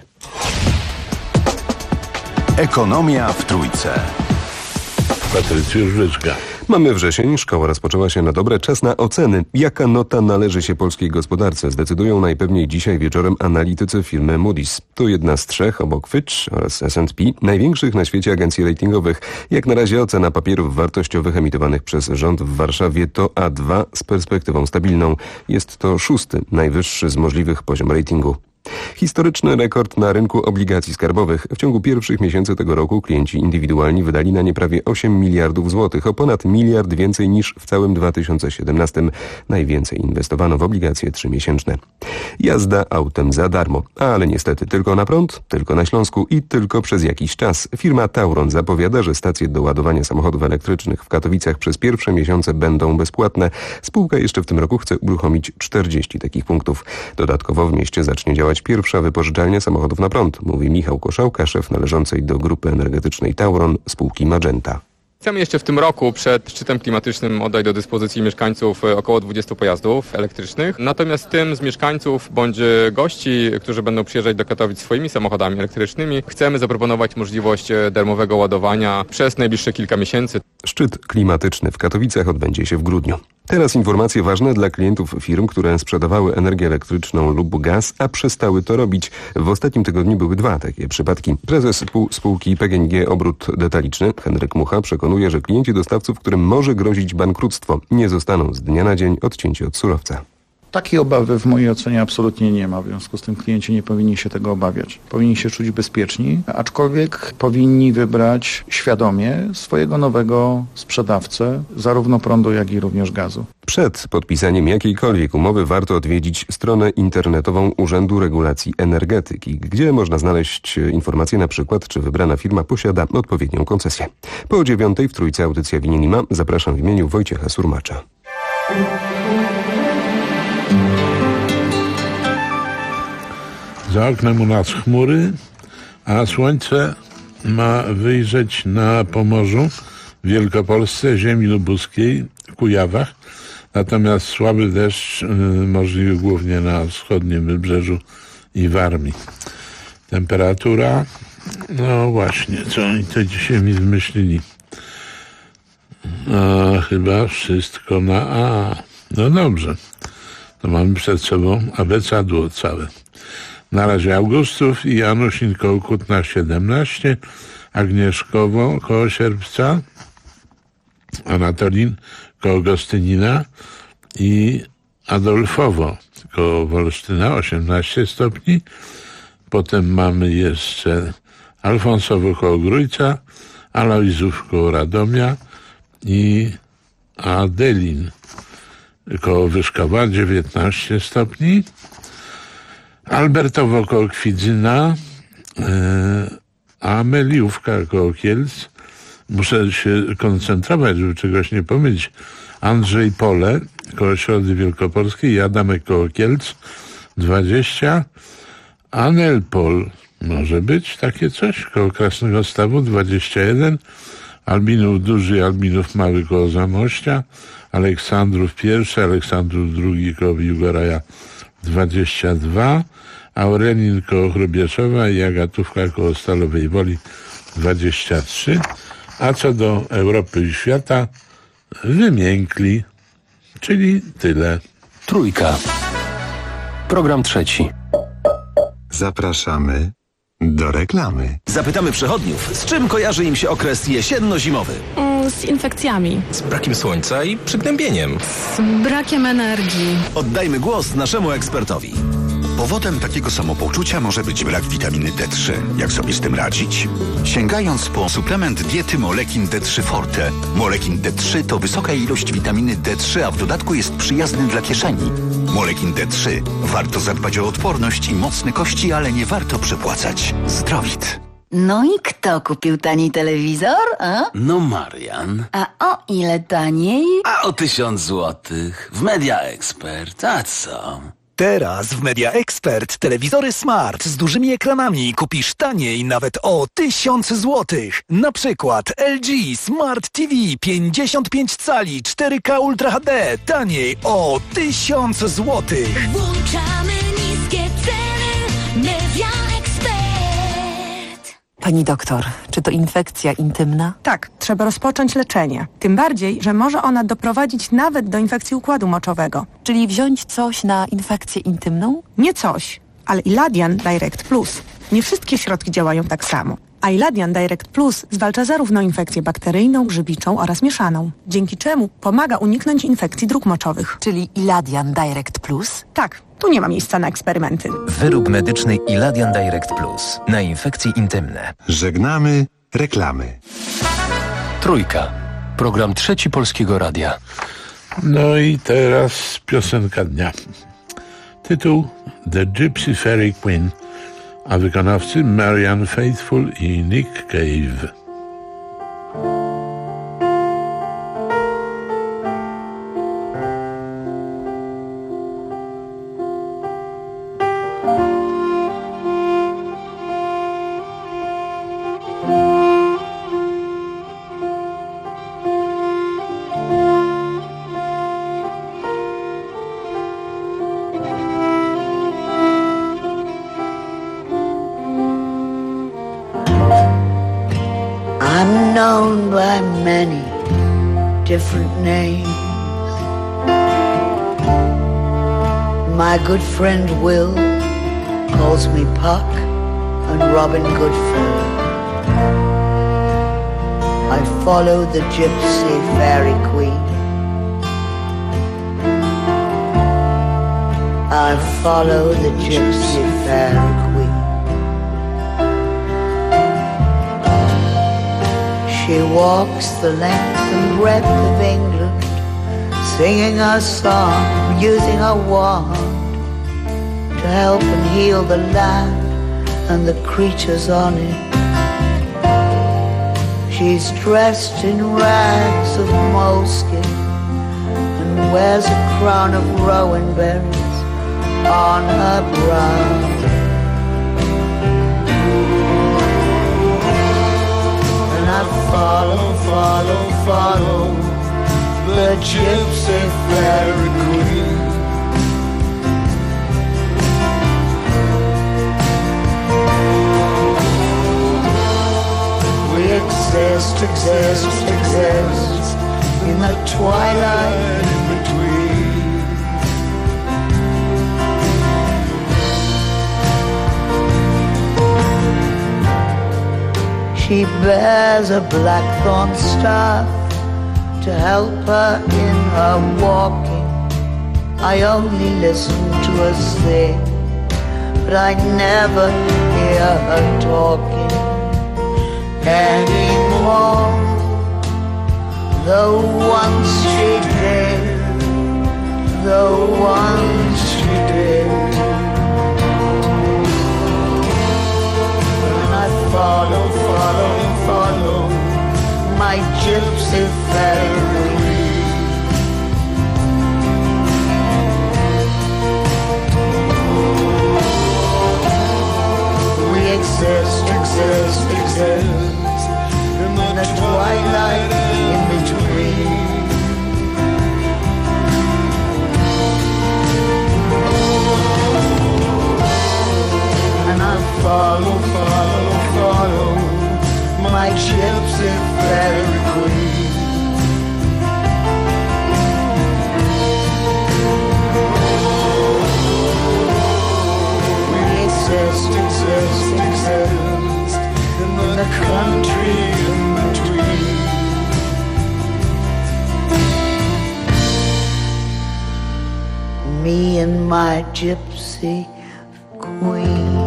[SPEAKER 2] Ekonomia w Trójce.
[SPEAKER 10] Patrycjusz Wyczka.
[SPEAKER 13] Mamy wrzesień, szkoła rozpoczęła się na dobre, czas na oceny. Jaka nota należy się polskiej gospodarce? Zdecydują najpewniej dzisiaj wieczorem analitycy firmy Moody's. To jedna z 3, obok Fitch oraz S&P, największych na świecie agencji ratingowych. Jak na razie ocena papierów wartościowych emitowanych przez rząd w Warszawie to A2 z perspektywą stabilną. Jest to 6. najwyższy z możliwych poziom ratingu. Historyczny rekord na rynku obligacji skarbowych. W ciągu pierwszych miesięcy tego roku klienci indywidualni wydali na nie prawie 8 miliardów złotych, o ponad miliard więcej niż w całym 2017. Najwięcej inwestowano w obligacje 3-miesięczne. Jazda autem za darmo, ale niestety tylko na prąd, tylko na Śląsku i tylko przez jakiś czas. Firma Tauron zapowiada, że stacje do ładowania samochodów elektrycznych w Katowicach przez pierwsze miesiące będą bezpłatne. Spółka jeszcze w tym roku chce uruchomić 40 takich punktów. Dodatkowo w mieście zacznie działać pierwsza wypożyczalnia samochodów na prąd, mówi Michał Koszałka, szef należącej do grupy energetycznej Tauron spółki Magenta.
[SPEAKER 21] Chcemy jeszcze w tym roku przed szczytem klimatycznym oddać do dyspozycji mieszkańców około 20 pojazdów elektrycznych. Natomiast tym z mieszkańców bądź gości, którzy będą przyjeżdżać do Katowic swoimi samochodami elektrycznymi, chcemy zaproponować możliwość darmowego ładowania przez najbliższe kilka miesięcy.
[SPEAKER 13] Szczyt klimatyczny w Katowicach odbędzie się w grudniu. Teraz informacje ważne dla klientów firm, które sprzedawały energię elektryczną lub gaz, a przestały to robić. W ostatnim tygodniu były 2 takie przypadki. Prezes spółki PGNiG Obrót Detaliczny Henryk Mucha przekonuje, że klienci dostawców, którym może grozić bankructwo, nie zostaną z dnia na dzień odcięci od surowca.
[SPEAKER 14] Takiej obawy w mojej ocenie absolutnie nie ma, w związku z tym klienci nie powinni się tego obawiać. Powinni się czuć bezpieczni, aczkolwiek powinni wybrać świadomie swojego nowego sprzedawcę, zarówno prądu, jak i również gazu.
[SPEAKER 13] Przed podpisaniem jakiejkolwiek umowy warto odwiedzić stronę internetową Urzędu Regulacji Energetyki, gdzie można znaleźć informacje na przykład, czy wybrana firma posiada odpowiednią koncesję. Po 9:00 w Trójce audycja Winien i Ma. Zapraszam w imieniu Wojciecha Surmacza.
[SPEAKER 10] Za oknem u nas chmury, a słońce ma wyjrzeć na Pomorzu, w Wielkopolsce, ziemi lubuskiej, Kujawach. Natomiast słaby deszcz możliwy głównie na wschodnim wybrzeżu i Warmii. Temperatura, no właśnie, co oni to dzisiaj mi wymyślili? Chyba wszystko na A. No dobrze, to mamy przed sobą abecadło całe. Na razie Augustów i Januszin koło Kutna 17, Agnieszkowo koło Sierpca, Anatolin koło Gostynina i Adolfowo koło Wolsztyna 18 stopni. Potem mamy jeszcze Alfonsowo koło Grójca, Alojzów koło Radomia i Adelin koło Wyszkowa 19 stopni. Albertowo koło Kwidzyna, a Meliówka koło Kielc. Muszę się koncentrować, żeby czegoś nie pomylić. Andrzej Pole koło Środy Wielkopolskiej i Adamek koło Kielc 20. Anelpol może być takie coś koło Krasnego Stawu 21. Albinów Duży i Albinów Mały koło Zamościa. Aleksandrów I, Aleksandrów II koło Biłgoraja 22, Aurelin koło Hrubieszowa i Agatówka koło Stalowej Woli 23, a co do Europy i świata wymiękli, czyli tyle.
[SPEAKER 28] Trójka. Program 3.
[SPEAKER 2] Zapraszamy do reklamy.
[SPEAKER 15] Zapytamy przechodniów, z czym kojarzy im się okres jesienno-zimowy?
[SPEAKER 16] Z infekcjami.
[SPEAKER 15] Z brakiem słońca i przygnębieniem.
[SPEAKER 16] Z brakiem energii.
[SPEAKER 15] Oddajmy głos naszemu ekspertowi.
[SPEAKER 18] Powodem takiego samopoczucia może być brak witaminy D3. Jak sobie z tym radzić? Sięgając po suplement diety Molekin D3 Forte. Molekin D3 to wysoka ilość witaminy D3, a w dodatku jest przyjazny dla kieszeni. Molekin D3. Warto zadbać o odporność i mocne kości, ale nie warto przepłacać. Zdrowit.
[SPEAKER 19] No i kto kupił tani telewizor, a?
[SPEAKER 20] No Marian.
[SPEAKER 19] A o ile taniej?
[SPEAKER 20] A o 1000 złotych. W Media Expert. A co?
[SPEAKER 15] Teraz w Media Expert telewizory smart z dużymi ekranami kupisz taniej nawet o 1000 złotych. Na przykład LG Smart TV 55 cali 4K Ultra HD taniej o 1000 złotych.
[SPEAKER 27] Włączamy niskie ceny. Media Expert.
[SPEAKER 22] Pani doktor, czy to infekcja intymna?
[SPEAKER 23] Tak, trzeba rozpocząć leczenie. Tym bardziej, że może ona doprowadzić nawet do infekcji układu moczowego.
[SPEAKER 22] Czyli wziąć coś na infekcję intymną?
[SPEAKER 23] Nie coś, ale Iladian Direct Plus. Nie wszystkie środki działają tak samo. A Iladian Direct Plus zwalcza zarówno infekcję bakteryjną, grzybiczą oraz mieszaną, dzięki czemu pomaga uniknąć infekcji dróg moczowych.
[SPEAKER 22] Czyli Iladian Direct Plus?
[SPEAKER 23] Tak, tu nie ma miejsca na eksperymenty.
[SPEAKER 24] Wyrób medyczny Iladian Direct Plus na infekcje intymne.
[SPEAKER 2] Żegnamy reklamy.
[SPEAKER 28] Trójka. Program 3 Polskiego Radia.
[SPEAKER 10] No i teraz piosenka dnia. Tytuł The Gypsy Fairy Queen, a wykonawcy Marianne Faithfull i Nick Cave.
[SPEAKER 25] Known by many different names. My good friend Will calls me Puck and Robin Goodfellow. I follow the gypsy fairy queen I follow the gypsy fair queen. She walks the length and breadth of England, singing her song, using her wand to help and heal the land and the creatures on it. She's dressed in rags of moleskin and wears a crown of rowan berries on her brow. And I follow, follow, follow the gypsy fairy queen. We exist, exist, exist in the twilight in between. She bears a blackthorn staff to help her in her walking. I only listen to her sing, but I never hear her talking anymore. Though once she did, though once she did. And I follow, follow, follow my gypsy fairy. We exist, exist, exist in the twilight in between. And I follow, follow, follow my gypsy fairy queen. We exist, exist, exist in the country in between. Me and my gypsy queen.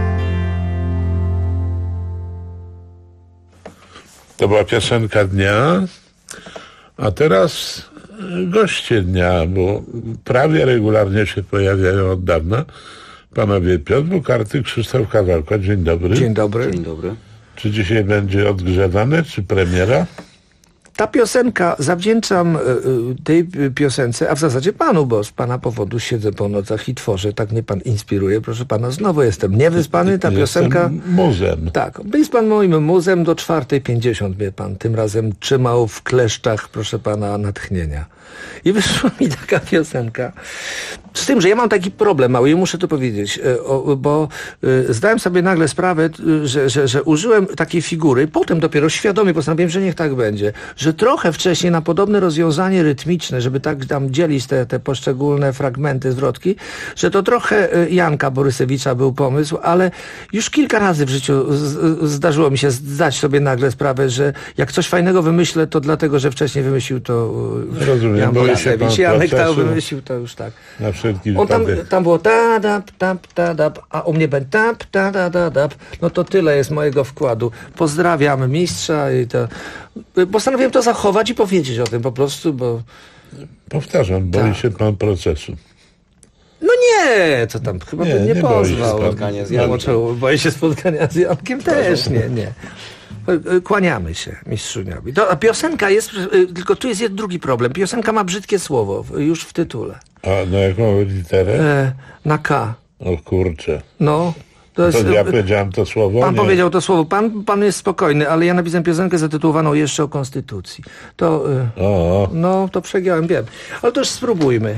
[SPEAKER 10] To była piosenka dnia, a teraz goście dnia, bo prawie regularnie się pojawiają od dawna. Panowie Piotr Bukarty, Krzysztof Kawałka. Dzień dobry.
[SPEAKER 1] Dzień dobry.
[SPEAKER 3] Dzień dobry.
[SPEAKER 10] Czy dzisiaj będzie odgrzewane, czy premiera?
[SPEAKER 1] Ta piosenka, zawdzięczam tej piosence, a w zasadzie panu, bo z pana powodu siedzę po nocach i tworzę. Tak mnie pan inspiruje. Proszę pana, znowu jestem niewyspany. Ta piosenka...
[SPEAKER 10] muzem.
[SPEAKER 1] Tak, jest pan moim muzem. Do 4:50 mnie pan tym razem trzymał w kleszczach, proszę pana, natchnienia. I wyszła mi taka piosenka. Z tym, że ja mam taki problem mały i muszę to powiedzieć, bo zdałem sobie nagle sprawę, że użyłem takiej figury, potem dopiero świadomie postanowiłem, że niech tak będzie, że trochę wcześniej na podobne rozwiązanie rytmiczne, żeby tak tam dzielić te poszczególne fragmenty, zwrotki, że to trochę Janka Borysewicza był pomysł, ale już kilka razy w życiu zdarzyło mi się zdać sobie nagle sprawę, że jak coś fajnego wymyślę, to dlatego, że wcześniej wymyślił to Jan Borysewicz. Janek to wymyślił, to już tak.
[SPEAKER 10] Na wszelki
[SPEAKER 1] On tam było ta-dap, ta-dap, a u mnie będzie tap, ta-da-da-dap. No to tyle jest mojego wkładu. Pozdrawiam mistrza i to... Postanowiłem to zachować i powiedzieć o tym po prostu, bo...
[SPEAKER 10] Powtarzam, boi się pan procesu.
[SPEAKER 1] No nie, co tam, chyba bym nie pozwał.
[SPEAKER 3] Spotkania z Jankiem.
[SPEAKER 1] Boję się spotkania z Jankiem też, nie. Kłaniamy się mistrzuniowi. A piosenka jest, tylko tu jest drugi problem. Piosenka ma brzydkie słowo, już w tytule.
[SPEAKER 10] A na jaką literę?
[SPEAKER 1] Na K.
[SPEAKER 10] O kurczę.
[SPEAKER 1] No. To
[SPEAKER 10] ja powiedziałem to słowo?
[SPEAKER 1] Pan
[SPEAKER 10] nie.
[SPEAKER 1] powiedział to słowo. Pan jest spokojny, ale ja napisałem piosenkę zatytułowaną Jeszcze o Konstytucji. To, no, to przegiąłem, wiem. Ale to już spróbujmy.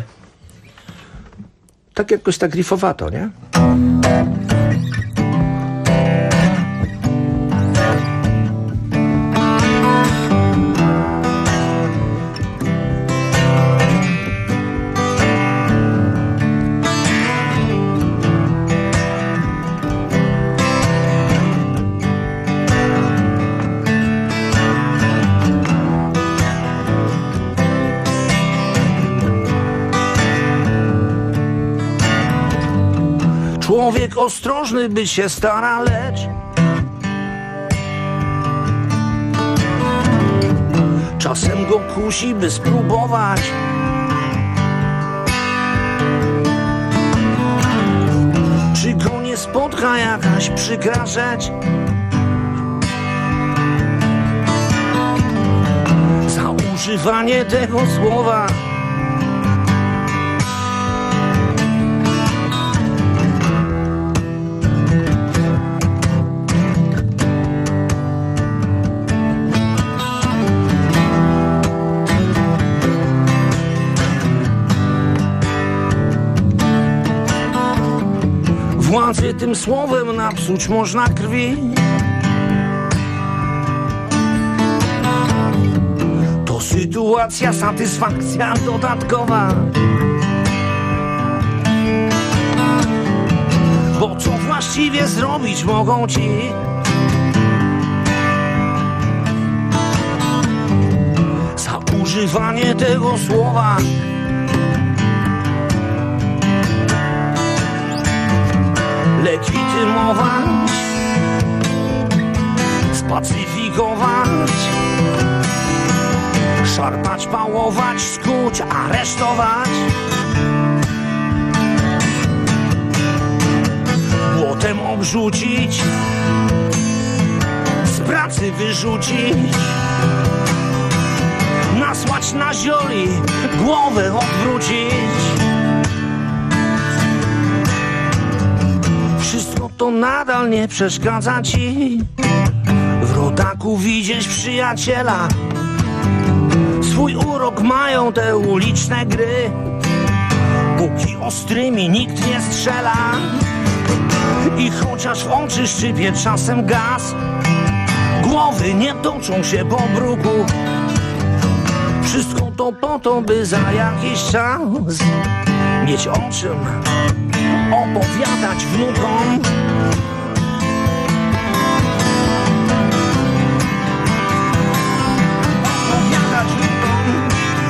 [SPEAKER 1] Tak jakoś tak rifowato, nie? Człowiek ostrożny by się stara, lecz czasem go kusi, by spróbować. Czy go nie spotka jakaś przykra rzecz? Za używanie tego słowa władzy tym słowem napsuć można krwi. To sytuacja, satysfakcja dodatkowa. Bo co właściwie zrobić mogą ci? Za używanie tego słowa. Legitymować, spacyfikować, szarpać, pałować, skuć, aresztować, błotem obrzucić, z pracy wyrzucić, nasłać na zioli, głowę odwrócić. Wszystko to nadal nie przeszkadza ci w rodaku widzieć przyjaciela. Swój urok mają te uliczne gry, póki ostrymi nikt nie strzela. I chociaż w oczy szczypie czasem gaz, głowy nie toczą się po bruku. Wszystko to po to, by za jakiś czas mieć o czym opowiadać wnukom. Opowiadać wnukom.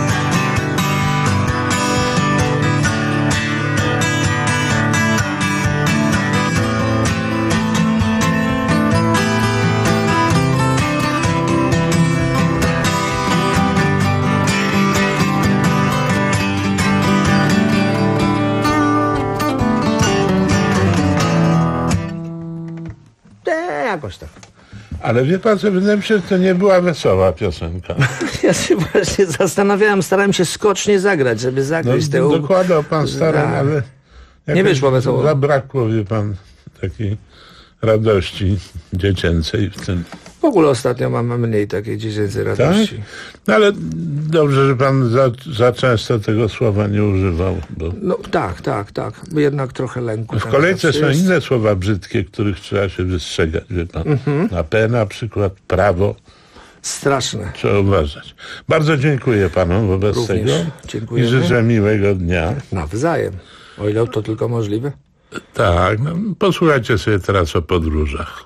[SPEAKER 1] Jakoś tak.
[SPEAKER 10] Ale wie pan co, wydaje mi się, że to nie była wesoła piosenka.
[SPEAKER 1] Ja się właśnie zastanawiałem, starałem się skocznie zagrać, żeby zakryć te...
[SPEAKER 10] Dokładał pan starań, ale...
[SPEAKER 1] Nie wyszło wesoło.
[SPEAKER 10] Zabrakło, wie pan, takiej radości dziecięcej w tym.
[SPEAKER 1] W ogóle ostatnio mam mniej takiej dziecięcej radości.
[SPEAKER 10] Tak? No ale dobrze, że pan za często tego słowa nie używał. Bo...
[SPEAKER 1] No tak. Jednak trochę lęku.
[SPEAKER 10] W kolejce są inne słowa brzydkie, których trzeba się wystrzegać, wie pan. Na P na przykład, prawo.
[SPEAKER 1] Straszne.
[SPEAKER 10] Trzeba uważać. Bardzo dziękuję panu wobec
[SPEAKER 1] Również
[SPEAKER 10] tego.
[SPEAKER 1] dziękujemy.
[SPEAKER 10] I życzę miłego dnia.
[SPEAKER 1] Nawzajem. O ile to tylko możliwe.
[SPEAKER 10] Tak, no, posłuchajcie sobie teraz o podróżach.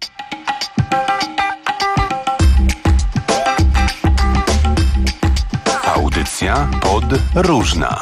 [SPEAKER 18] Audycja podróżna.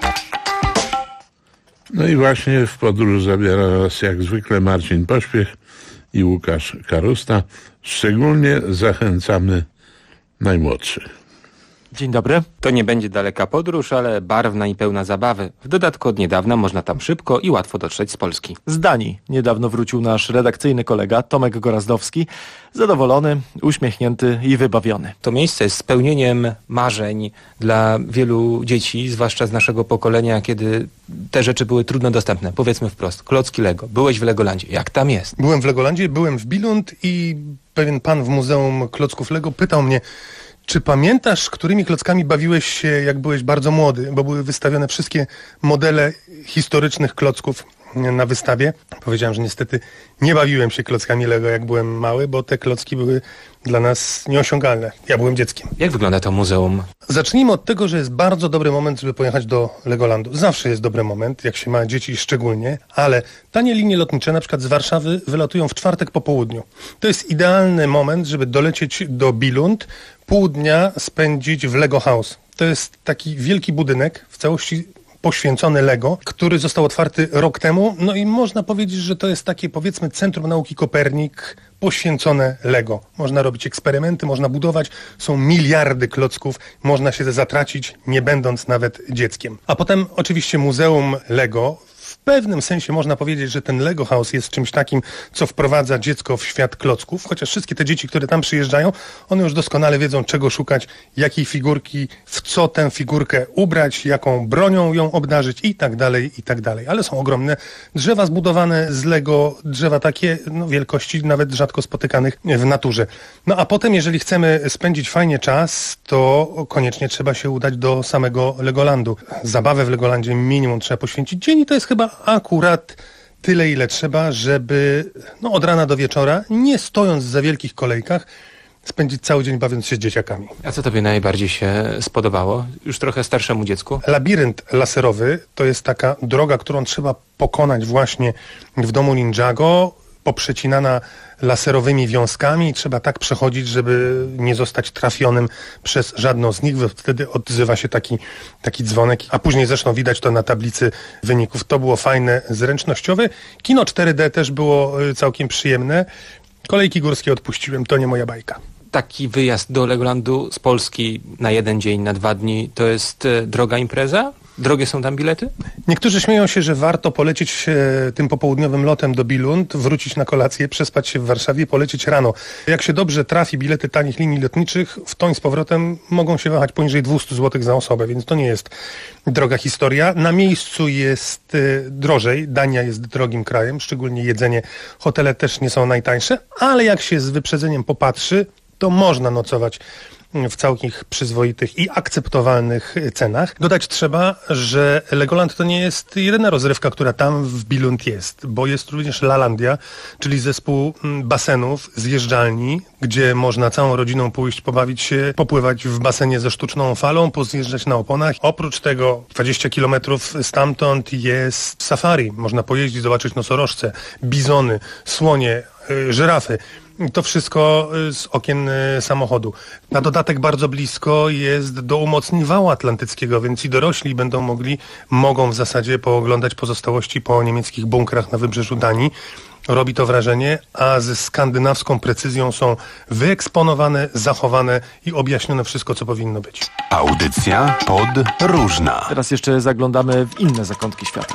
[SPEAKER 10] No i właśnie w podróż zabiera nas jak zwykle Marcin Pośpiech i Łukasz Karusta. Szczególnie zachęcamy najmłodszych.
[SPEAKER 3] Dzień dobry. To nie będzie daleka podróż, ale barwna i pełna zabawy. W dodatku od niedawna można tam szybko i łatwo dotrzeć z Polski.
[SPEAKER 4] Z Danii niedawno wrócił nasz redakcyjny kolega Tomek Gorazdowski. Zadowolony, uśmiechnięty i wybawiony.
[SPEAKER 3] To miejsce jest spełnieniem marzeń dla wielu dzieci, zwłaszcza z naszego pokolenia, kiedy te rzeczy były trudno dostępne. Powiedzmy wprost, klocki Lego. Byłeś w Legolandzie. Jak tam jest?
[SPEAKER 5] Byłem w Legolandzie, byłem w Billund i pewien pan w Muzeum Klocków Lego pytał mnie, czy pamiętasz, którymi klockami bawiłeś się, jak byłeś bardzo młody? Bo były wystawione wszystkie modele historycznych klocków na wystawie. Powiedziałem, że niestety nie bawiłem się klockami Lego, jak byłem mały, bo te klocki były dla nas nieosiągalne. Ja byłem dzieckiem.
[SPEAKER 3] Jak wygląda to muzeum?
[SPEAKER 5] Zacznijmy od tego, że jest bardzo dobry moment, żeby pojechać do Legolandu. Zawsze jest dobry moment, jak się ma dzieci szczególnie, ale tanie linie lotnicze, na przykład z Warszawy, wylatują w czwartek po południu. To jest idealny moment, żeby dolecieć do Billund, pół dnia spędzić w Lego House. To jest taki wielki budynek, w całości poświęcony Lego, który został otwarty rok temu. No i można powiedzieć, że to jest takie, powiedzmy, Centrum Nauki Kopernik poświęcone Lego. Można robić eksperymenty, można budować, są miliardy klocków, można się zatracić, nie będąc nawet dzieckiem. A potem oczywiście Muzeum Lego. W pewnym sensie można powiedzieć, że ten Lego House jest czymś takim, co wprowadza dziecko w świat klocków, chociaż wszystkie te dzieci, które tam przyjeżdżają, one już doskonale wiedzą, czego szukać, jakiej figurki, w co tę figurkę ubrać, jaką bronią ją obdarzyć i tak dalej, i tak dalej. Ale są ogromne drzewa zbudowane z Lego, drzewa takie wielkości nawet rzadko spotykanych w naturze. No a potem, jeżeli chcemy spędzić fajnie czas, to koniecznie trzeba się udać do samego Legolandu. Zabawę w Legolandzie minimum trzeba poświęcić dzień i to jest chyba akurat tyle, ile trzeba, żeby od rana do wieczora, nie stojąc w za wielkich kolejkach, spędzić cały dzień bawiąc się z dzieciakami.
[SPEAKER 3] A co tobie najbardziej się spodobało? Już trochę starszemu dziecku?
[SPEAKER 5] Labirynt laserowy to jest taka droga, którą trzeba pokonać właśnie w domu Ninjago, poprzecinana laserowymi wiązkami i trzeba tak przechodzić, żeby nie zostać trafionym przez żadną z nich. Wtedy odzywa się taki dzwonek, a później zresztą widać to na tablicy wyników. To było fajne, zręcznościowe. Kino 4D też było całkiem przyjemne. Kolejki górskie odpuściłem, to nie moja bajka.
[SPEAKER 3] Taki wyjazd do Legolandu z Polski na 1 dzień, na 2 dni, to jest droga impreza? Drogie są tam bilety?
[SPEAKER 5] Niektórzy śmieją się, że warto polecieć tym popołudniowym lotem do Billund, wrócić na kolację, przespać się w Warszawie, polecieć rano. Jak się dobrze trafi, bilety tanich linii lotniczych w toń z powrotem mogą się wahać poniżej 200 zł za osobę, więc to nie jest droga historia. Na miejscu jest drożej, Dania jest drogim krajem, szczególnie jedzenie, hotele też nie są najtańsze, ale jak się z wyprzedzeniem popatrzy, to można nocować w całkiem przyzwoitych i akceptowalnych cenach. Dodać trzeba, że Legoland to nie jest jedyna rozrywka, która tam w Billund jest, bo jest również Lalandia, czyli zespół basenów, zjeżdżalni, gdzie można całą rodziną pójść, pobawić się, popływać w basenie ze sztuczną falą, pozjeżdżać na oponach. Oprócz tego 20 kilometrów stamtąd jest safari. Można pojeździć, zobaczyć nosorożce, bizony, słonie, żyrafy. To wszystko z okien samochodu. Na dodatek bardzo blisko jest do umocnień wału atlantyckiego, więc i dorośli mogą w zasadzie pooglądać pozostałości po niemieckich bunkrach na wybrzeżu Danii. Robi to wrażenie, a ze skandynawską precyzją są wyeksponowane, zachowane i objaśnione wszystko, co powinno być.
[SPEAKER 18] Audycja podróżna.
[SPEAKER 4] Teraz jeszcze zaglądamy w inne zakątki świata.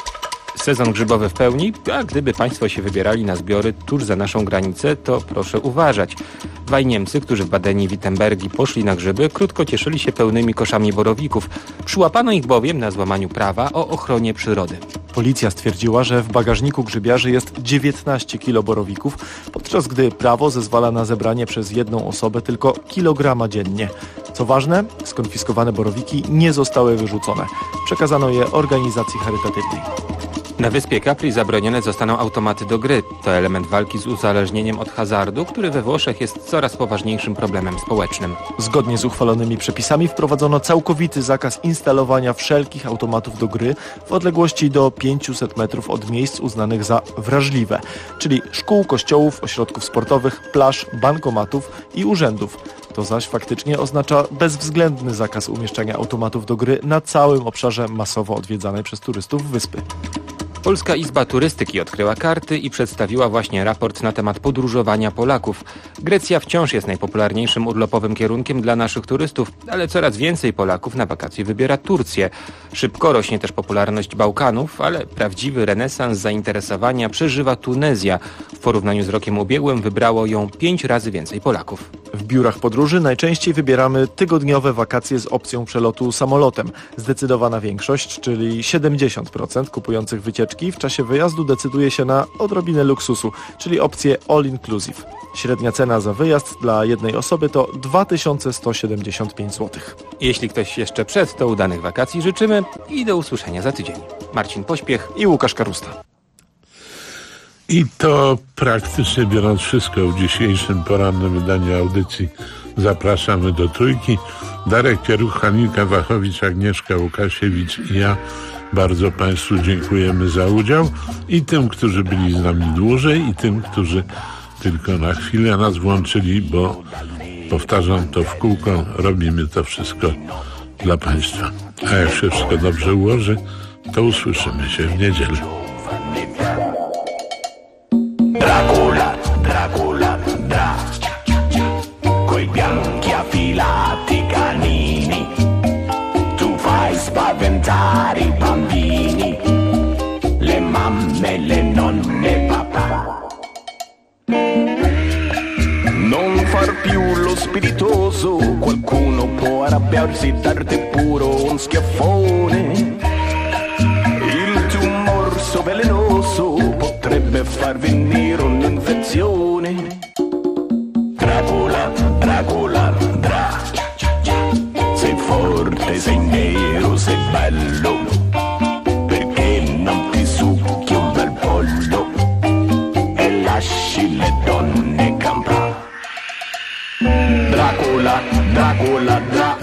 [SPEAKER 3] Sezon grzybowy w pełni, a gdyby Państwo się wybierali na zbiory tuż za naszą granicę, to proszę uważać. Dwaj Niemcy, którzy w Badeni-Wittenbergi poszli na grzyby, krótko cieszyli się pełnymi koszami borowików. Przyłapano ich bowiem na złamaniu prawa o ochronie przyrody.
[SPEAKER 4] Policja stwierdziła, że w bagażniku grzybiarzy jest 19 kilo borowików, podczas gdy prawo zezwala na zebranie przez jedną osobę tylko kilograma dziennie. Co ważne, skonfiskowane borowiki nie zostały wyrzucone. Przekazano je organizacji charytatywnej.
[SPEAKER 3] Na wyspie Capri zabronione zostaną automaty do gry. To element walki z uzależnieniem od hazardu, który we Włoszech jest coraz poważniejszym problemem społecznym.
[SPEAKER 4] Zgodnie z uchwalonymi przepisami wprowadzono całkowity zakaz instalowania wszelkich automatów do gry w odległości do 500 metrów od miejsc uznanych za wrażliwe, czyli szkół, kościołów, ośrodków sportowych, plaż, bankomatów i urzędów. To zaś faktycznie oznacza bezwzględny zakaz umieszczania automatów do gry na całym obszarze masowo odwiedzanej przez turystów wyspy.
[SPEAKER 3] Polska Izba Turystyki odkryła karty i przedstawiła właśnie raport na temat podróżowania Polaków. Grecja wciąż jest najpopularniejszym urlopowym kierunkiem dla naszych turystów, ale coraz więcej Polaków na wakacje wybiera Turcję. Szybko rośnie też popularność Bałkanów, ale prawdziwy renesans zainteresowania przeżywa Tunezja. W porównaniu z rokiem ubiegłym wybrało ją 5 razy więcej Polaków.
[SPEAKER 4] W biurach podróży najczęściej wybieramy tygodniowe wakacje z opcją przelotu samolotem. Zdecydowana większość, czyli 70% kupujących wycieczki w czasie wyjazdu decyduje się na odrobinę luksusu, czyli opcję all inclusive. Średnia cena za wyjazd dla jednej osoby to 2175 zł.
[SPEAKER 3] Jeśli ktoś jeszcze przed, to udanych wakacji życzymy i do usłyszenia za tydzień. Marcin Pośpiech
[SPEAKER 4] i Łukasz Karusta.
[SPEAKER 10] I to praktycznie biorąc wszystko w dzisiejszym porannym wydaniu audycji. Zapraszamy do Trójki. Darek Pieruch, Haninka Wachowicz, Agnieszka Łukasiewicz i ja bardzo Państwu dziękujemy za udział i tym, którzy byli z nami dłużej i tym, którzy tylko na chwilę nas włączyli, bo powtarzam to w kółko, robimy to wszystko dla Państwa. A jak się wszystko dobrze ułoży, to usłyszymy się w niedzielę.
[SPEAKER 6] Dracula, Dracula, Dra. Coi bianchi affilati canini. Tu fai spaventare i bambini. Le mamme, le nonne, papà. Non far più lo spiritoso, qualcuno può arrabbiarsi, darti puro un schiaffone. Il tuo morso velenoso potrebbe far venire un'infezione. Dracula, Dracula, Dra. Sei forte, sei nero, sei bello. Perché non ti succhi un bel pollo e lasci le donne campare? Dracula, Dracula, Dra.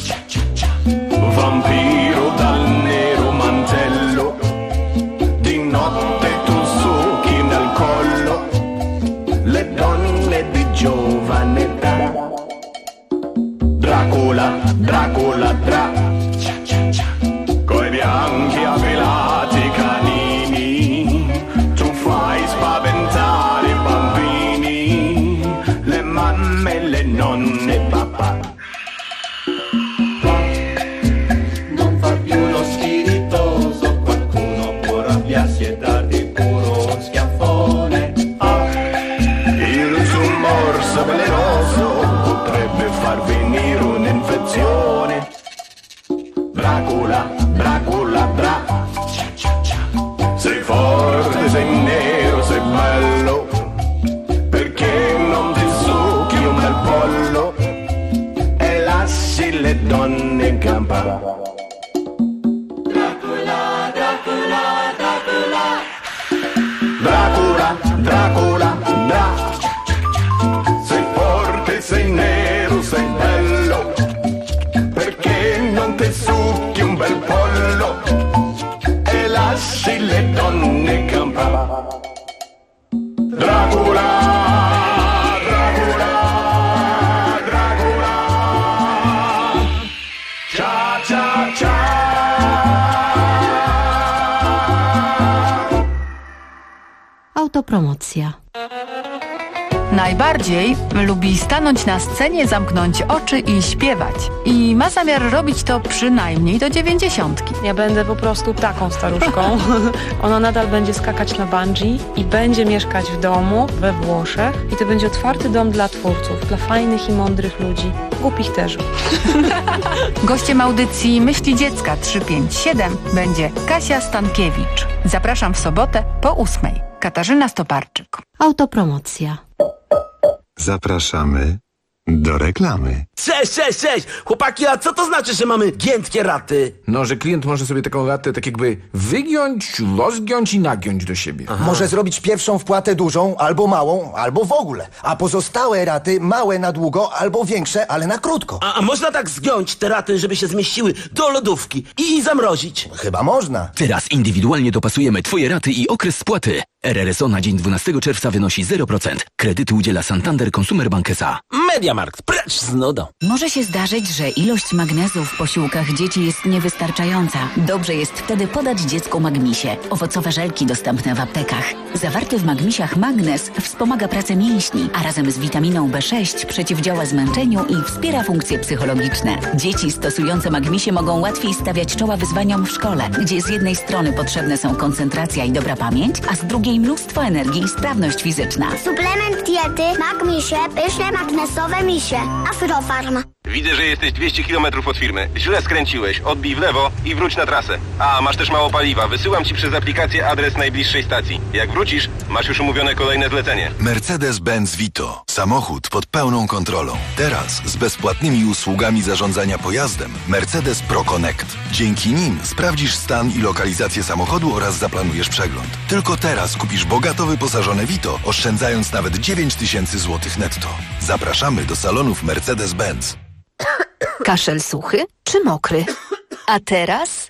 [SPEAKER 6] Vampiro dal nero mantello. Di notte tu succhi nel collo le donne di giovane età. Dracula, Dracula, Dra. Coi bianchi affilati canini. Tu fai spaventare i bambini. Le mamme, le nonne, papà. Non fa più lo spiritoso, qualcuno può arrabbiarsi e darti puro un schiaffone. Ah. Il suo morso velenoso potrebbe far venire un'infezione. Dracula, Dracula, Dra. Sei forte, sei nero, sei bello. Perché non ti succhi un bel pollo e lasci le donne in campa? Dracula, Dracula, Dracula. Dracula, Dracula, Dra. Sei forte, sei nero, sei bello. Perché non ti succhi un bel pollo e lasci le donne in campa? Dracula, Dracula, Dracula. Cia, cia, cia.
[SPEAKER 7] Autopromocja.
[SPEAKER 8] Najbardziej lubi stanąć na scenie, zamknąć oczy i śpiewać. I ma zamiar robić to przynajmniej do 90.
[SPEAKER 16] Ja będę po prostu taką staruszką. Ona nadal będzie skakać na bungee i będzie mieszkać w domu we Włoszech. I to będzie otwarty dom dla twórców, dla fajnych i mądrych ludzi. Głupich też.
[SPEAKER 8] Gościem audycji Myśli Dziecka 357 będzie Kasia Stankiewicz. Zapraszam w sobotę po 8:00. Katarzyna Stoparczyk.
[SPEAKER 7] Autopromocja.
[SPEAKER 2] Zapraszamy do reklamy.
[SPEAKER 9] Cześć! Chłopaki, a co to znaczy, że mamy giętkie raty?
[SPEAKER 11] No, że klient może sobie taką ratę tak jakby wygiąć, rozgiąć i nagiąć do siebie.
[SPEAKER 12] Może zrobić pierwszą wpłatę dużą, albo małą, albo w ogóle. A pozostałe raty małe na długo, albo większe, ale na krótko.
[SPEAKER 9] A można tak zgiąć te raty, żeby się zmieściły do lodówki i zamrozić?
[SPEAKER 12] Chyba można.
[SPEAKER 17] Teraz indywidualnie dopasujemy Twoje raty i okres spłaty. RRSO na dzień 12 czerwca wynosi 0%. Kredyty udziela Santander Consumer Bank S.A.
[SPEAKER 9] Mediamarkt, precz z nudą.
[SPEAKER 19] Może się zdarzyć, że ilość magnezu w posiłkach dzieci jest niewystarczająca. Dobrze jest wtedy podać dziecku Magmisie. Owocowe żelki dostępne w aptekach. Zawarty w Magmisiach magnez wspomaga pracę mięśni, a razem z witaminą B6 przeciwdziała zmęczeniu i wspiera funkcje psychologiczne. Dzieci stosujące Magmisie mogą łatwiej stawiać czoła wyzwaniom w szkole, gdzie z jednej strony potrzebne są koncentracja i dobra pamięć, a z drugiej mnóstwo energii i sprawność fizyczna.
[SPEAKER 26] Suplement diety Magmisie, pyszne magnesowe misie. Afrofarm.
[SPEAKER 29] Widzę, że jesteś 200 km od firmy. Źle skręciłeś. Odbij w lewo i wróć na trasę. A, masz też mało paliwa. Wysyłam ci przez aplikację adres najbliższej stacji. Jak wrócisz, masz już umówione kolejne zlecenie.
[SPEAKER 18] Mercedes-Benz Vito. Samochód pod pełną kontrolą. Teraz z bezpłatnymi usługami zarządzania pojazdem Mercedes Pro Connect. Dzięki nim sprawdzisz stan i lokalizację samochodu oraz zaplanujesz przegląd. Tylko teraz kupisz bogato wyposażone Vito, oszczędzając nawet 9000 zł netto. Zapraszamy do salonów Mercedes-Benz.
[SPEAKER 22] Kaszel suchy czy mokry? A teraz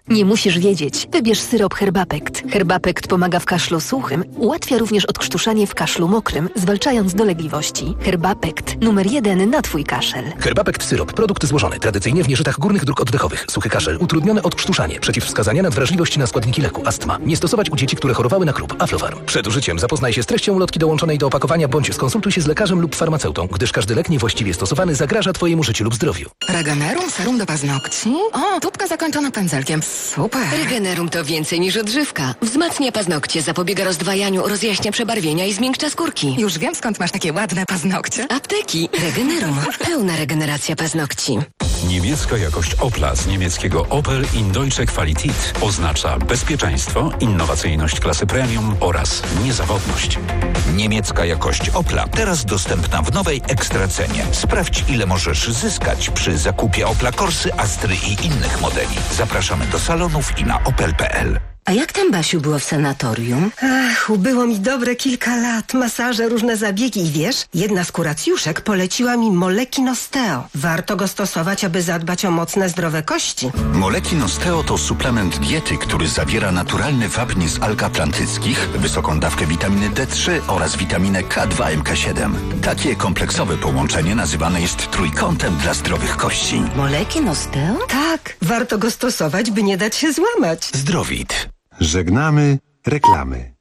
[SPEAKER 22] Nie musisz wiedzieć. Wybierz syrop Herbapekt. Herbapekt pomaga w kaszlu suchym, ułatwia również odkrztuszanie w kaszlu mokrym, zwalczając dolegliwości. Herbapekt. Numer 1 na Twój kaszel.
[SPEAKER 7] Herbapekt syrop. Produkt złożony. Tradycyjnie w nieżytach górnych dróg oddechowych. Suchy kaszel. Utrudnione odkrztuszanie. Przeciwwskazania na wrażliwość na składniki leku. Astma. Nie stosować u dzieci, które chorowały na chrób. Aflofarm. Przed użyciem zapoznaj się z treścią ulotki dołączonej do opakowania bądź skonsultuj się z lekarzem lub farmaceutą, gdyż każdy lek niewłaściwie stosowany zagraża Twojemu życiu lub zdrowiu.
[SPEAKER 13] Regenerum serum do paznokci? O, tubka zakończona pędzelkiem. Super.
[SPEAKER 14] Regenerum to więcej niż odżywka. Wzmacnia paznokcie, zapobiega rozdwajaniu, rozjaśnia przebarwienia i zmiękcza skórki.
[SPEAKER 13] Już wiem, skąd masz takie ładne paznokcie.
[SPEAKER 14] Apteki. Regenerum. Pełna regeneracja paznokci.
[SPEAKER 15] Niemiecka jakość Opla z niemieckiego Opel in Deutsche Qualität oznacza bezpieczeństwo, innowacyjność klasy premium oraz niezawodność.
[SPEAKER 20] Niemiecka jakość Opla teraz dostępna w nowej ekstracenie. Sprawdź, ile możesz zyskać przy zakupie Opla Corsy, Astry i innych modeli. Zapraszamy do salonów i na opel.pl.
[SPEAKER 14] A jak tam, Basiu, było w sanatorium?
[SPEAKER 21] Ach, ubyło mi dobre kilka lat. Masaże, różne zabiegi i wiesz, jedna z kuracjuszek poleciła mi Molekin Osteo. Warto go stosować, aby zadbać o mocne, zdrowe kości.
[SPEAKER 18] Molekin Osteo to suplement diety, który zawiera naturalny wapń z alg atlantyckich, wysoką dawkę witaminy D3 oraz witaminę K2 MK7. Takie kompleksowe połączenie nazywane jest trójkątem dla zdrowych kości.
[SPEAKER 14] Molekin Osteo?
[SPEAKER 21] Tak, warto go stosować, by nie dać się złamać.
[SPEAKER 18] Zdrowit.
[SPEAKER 2] Żegnamy reklamy.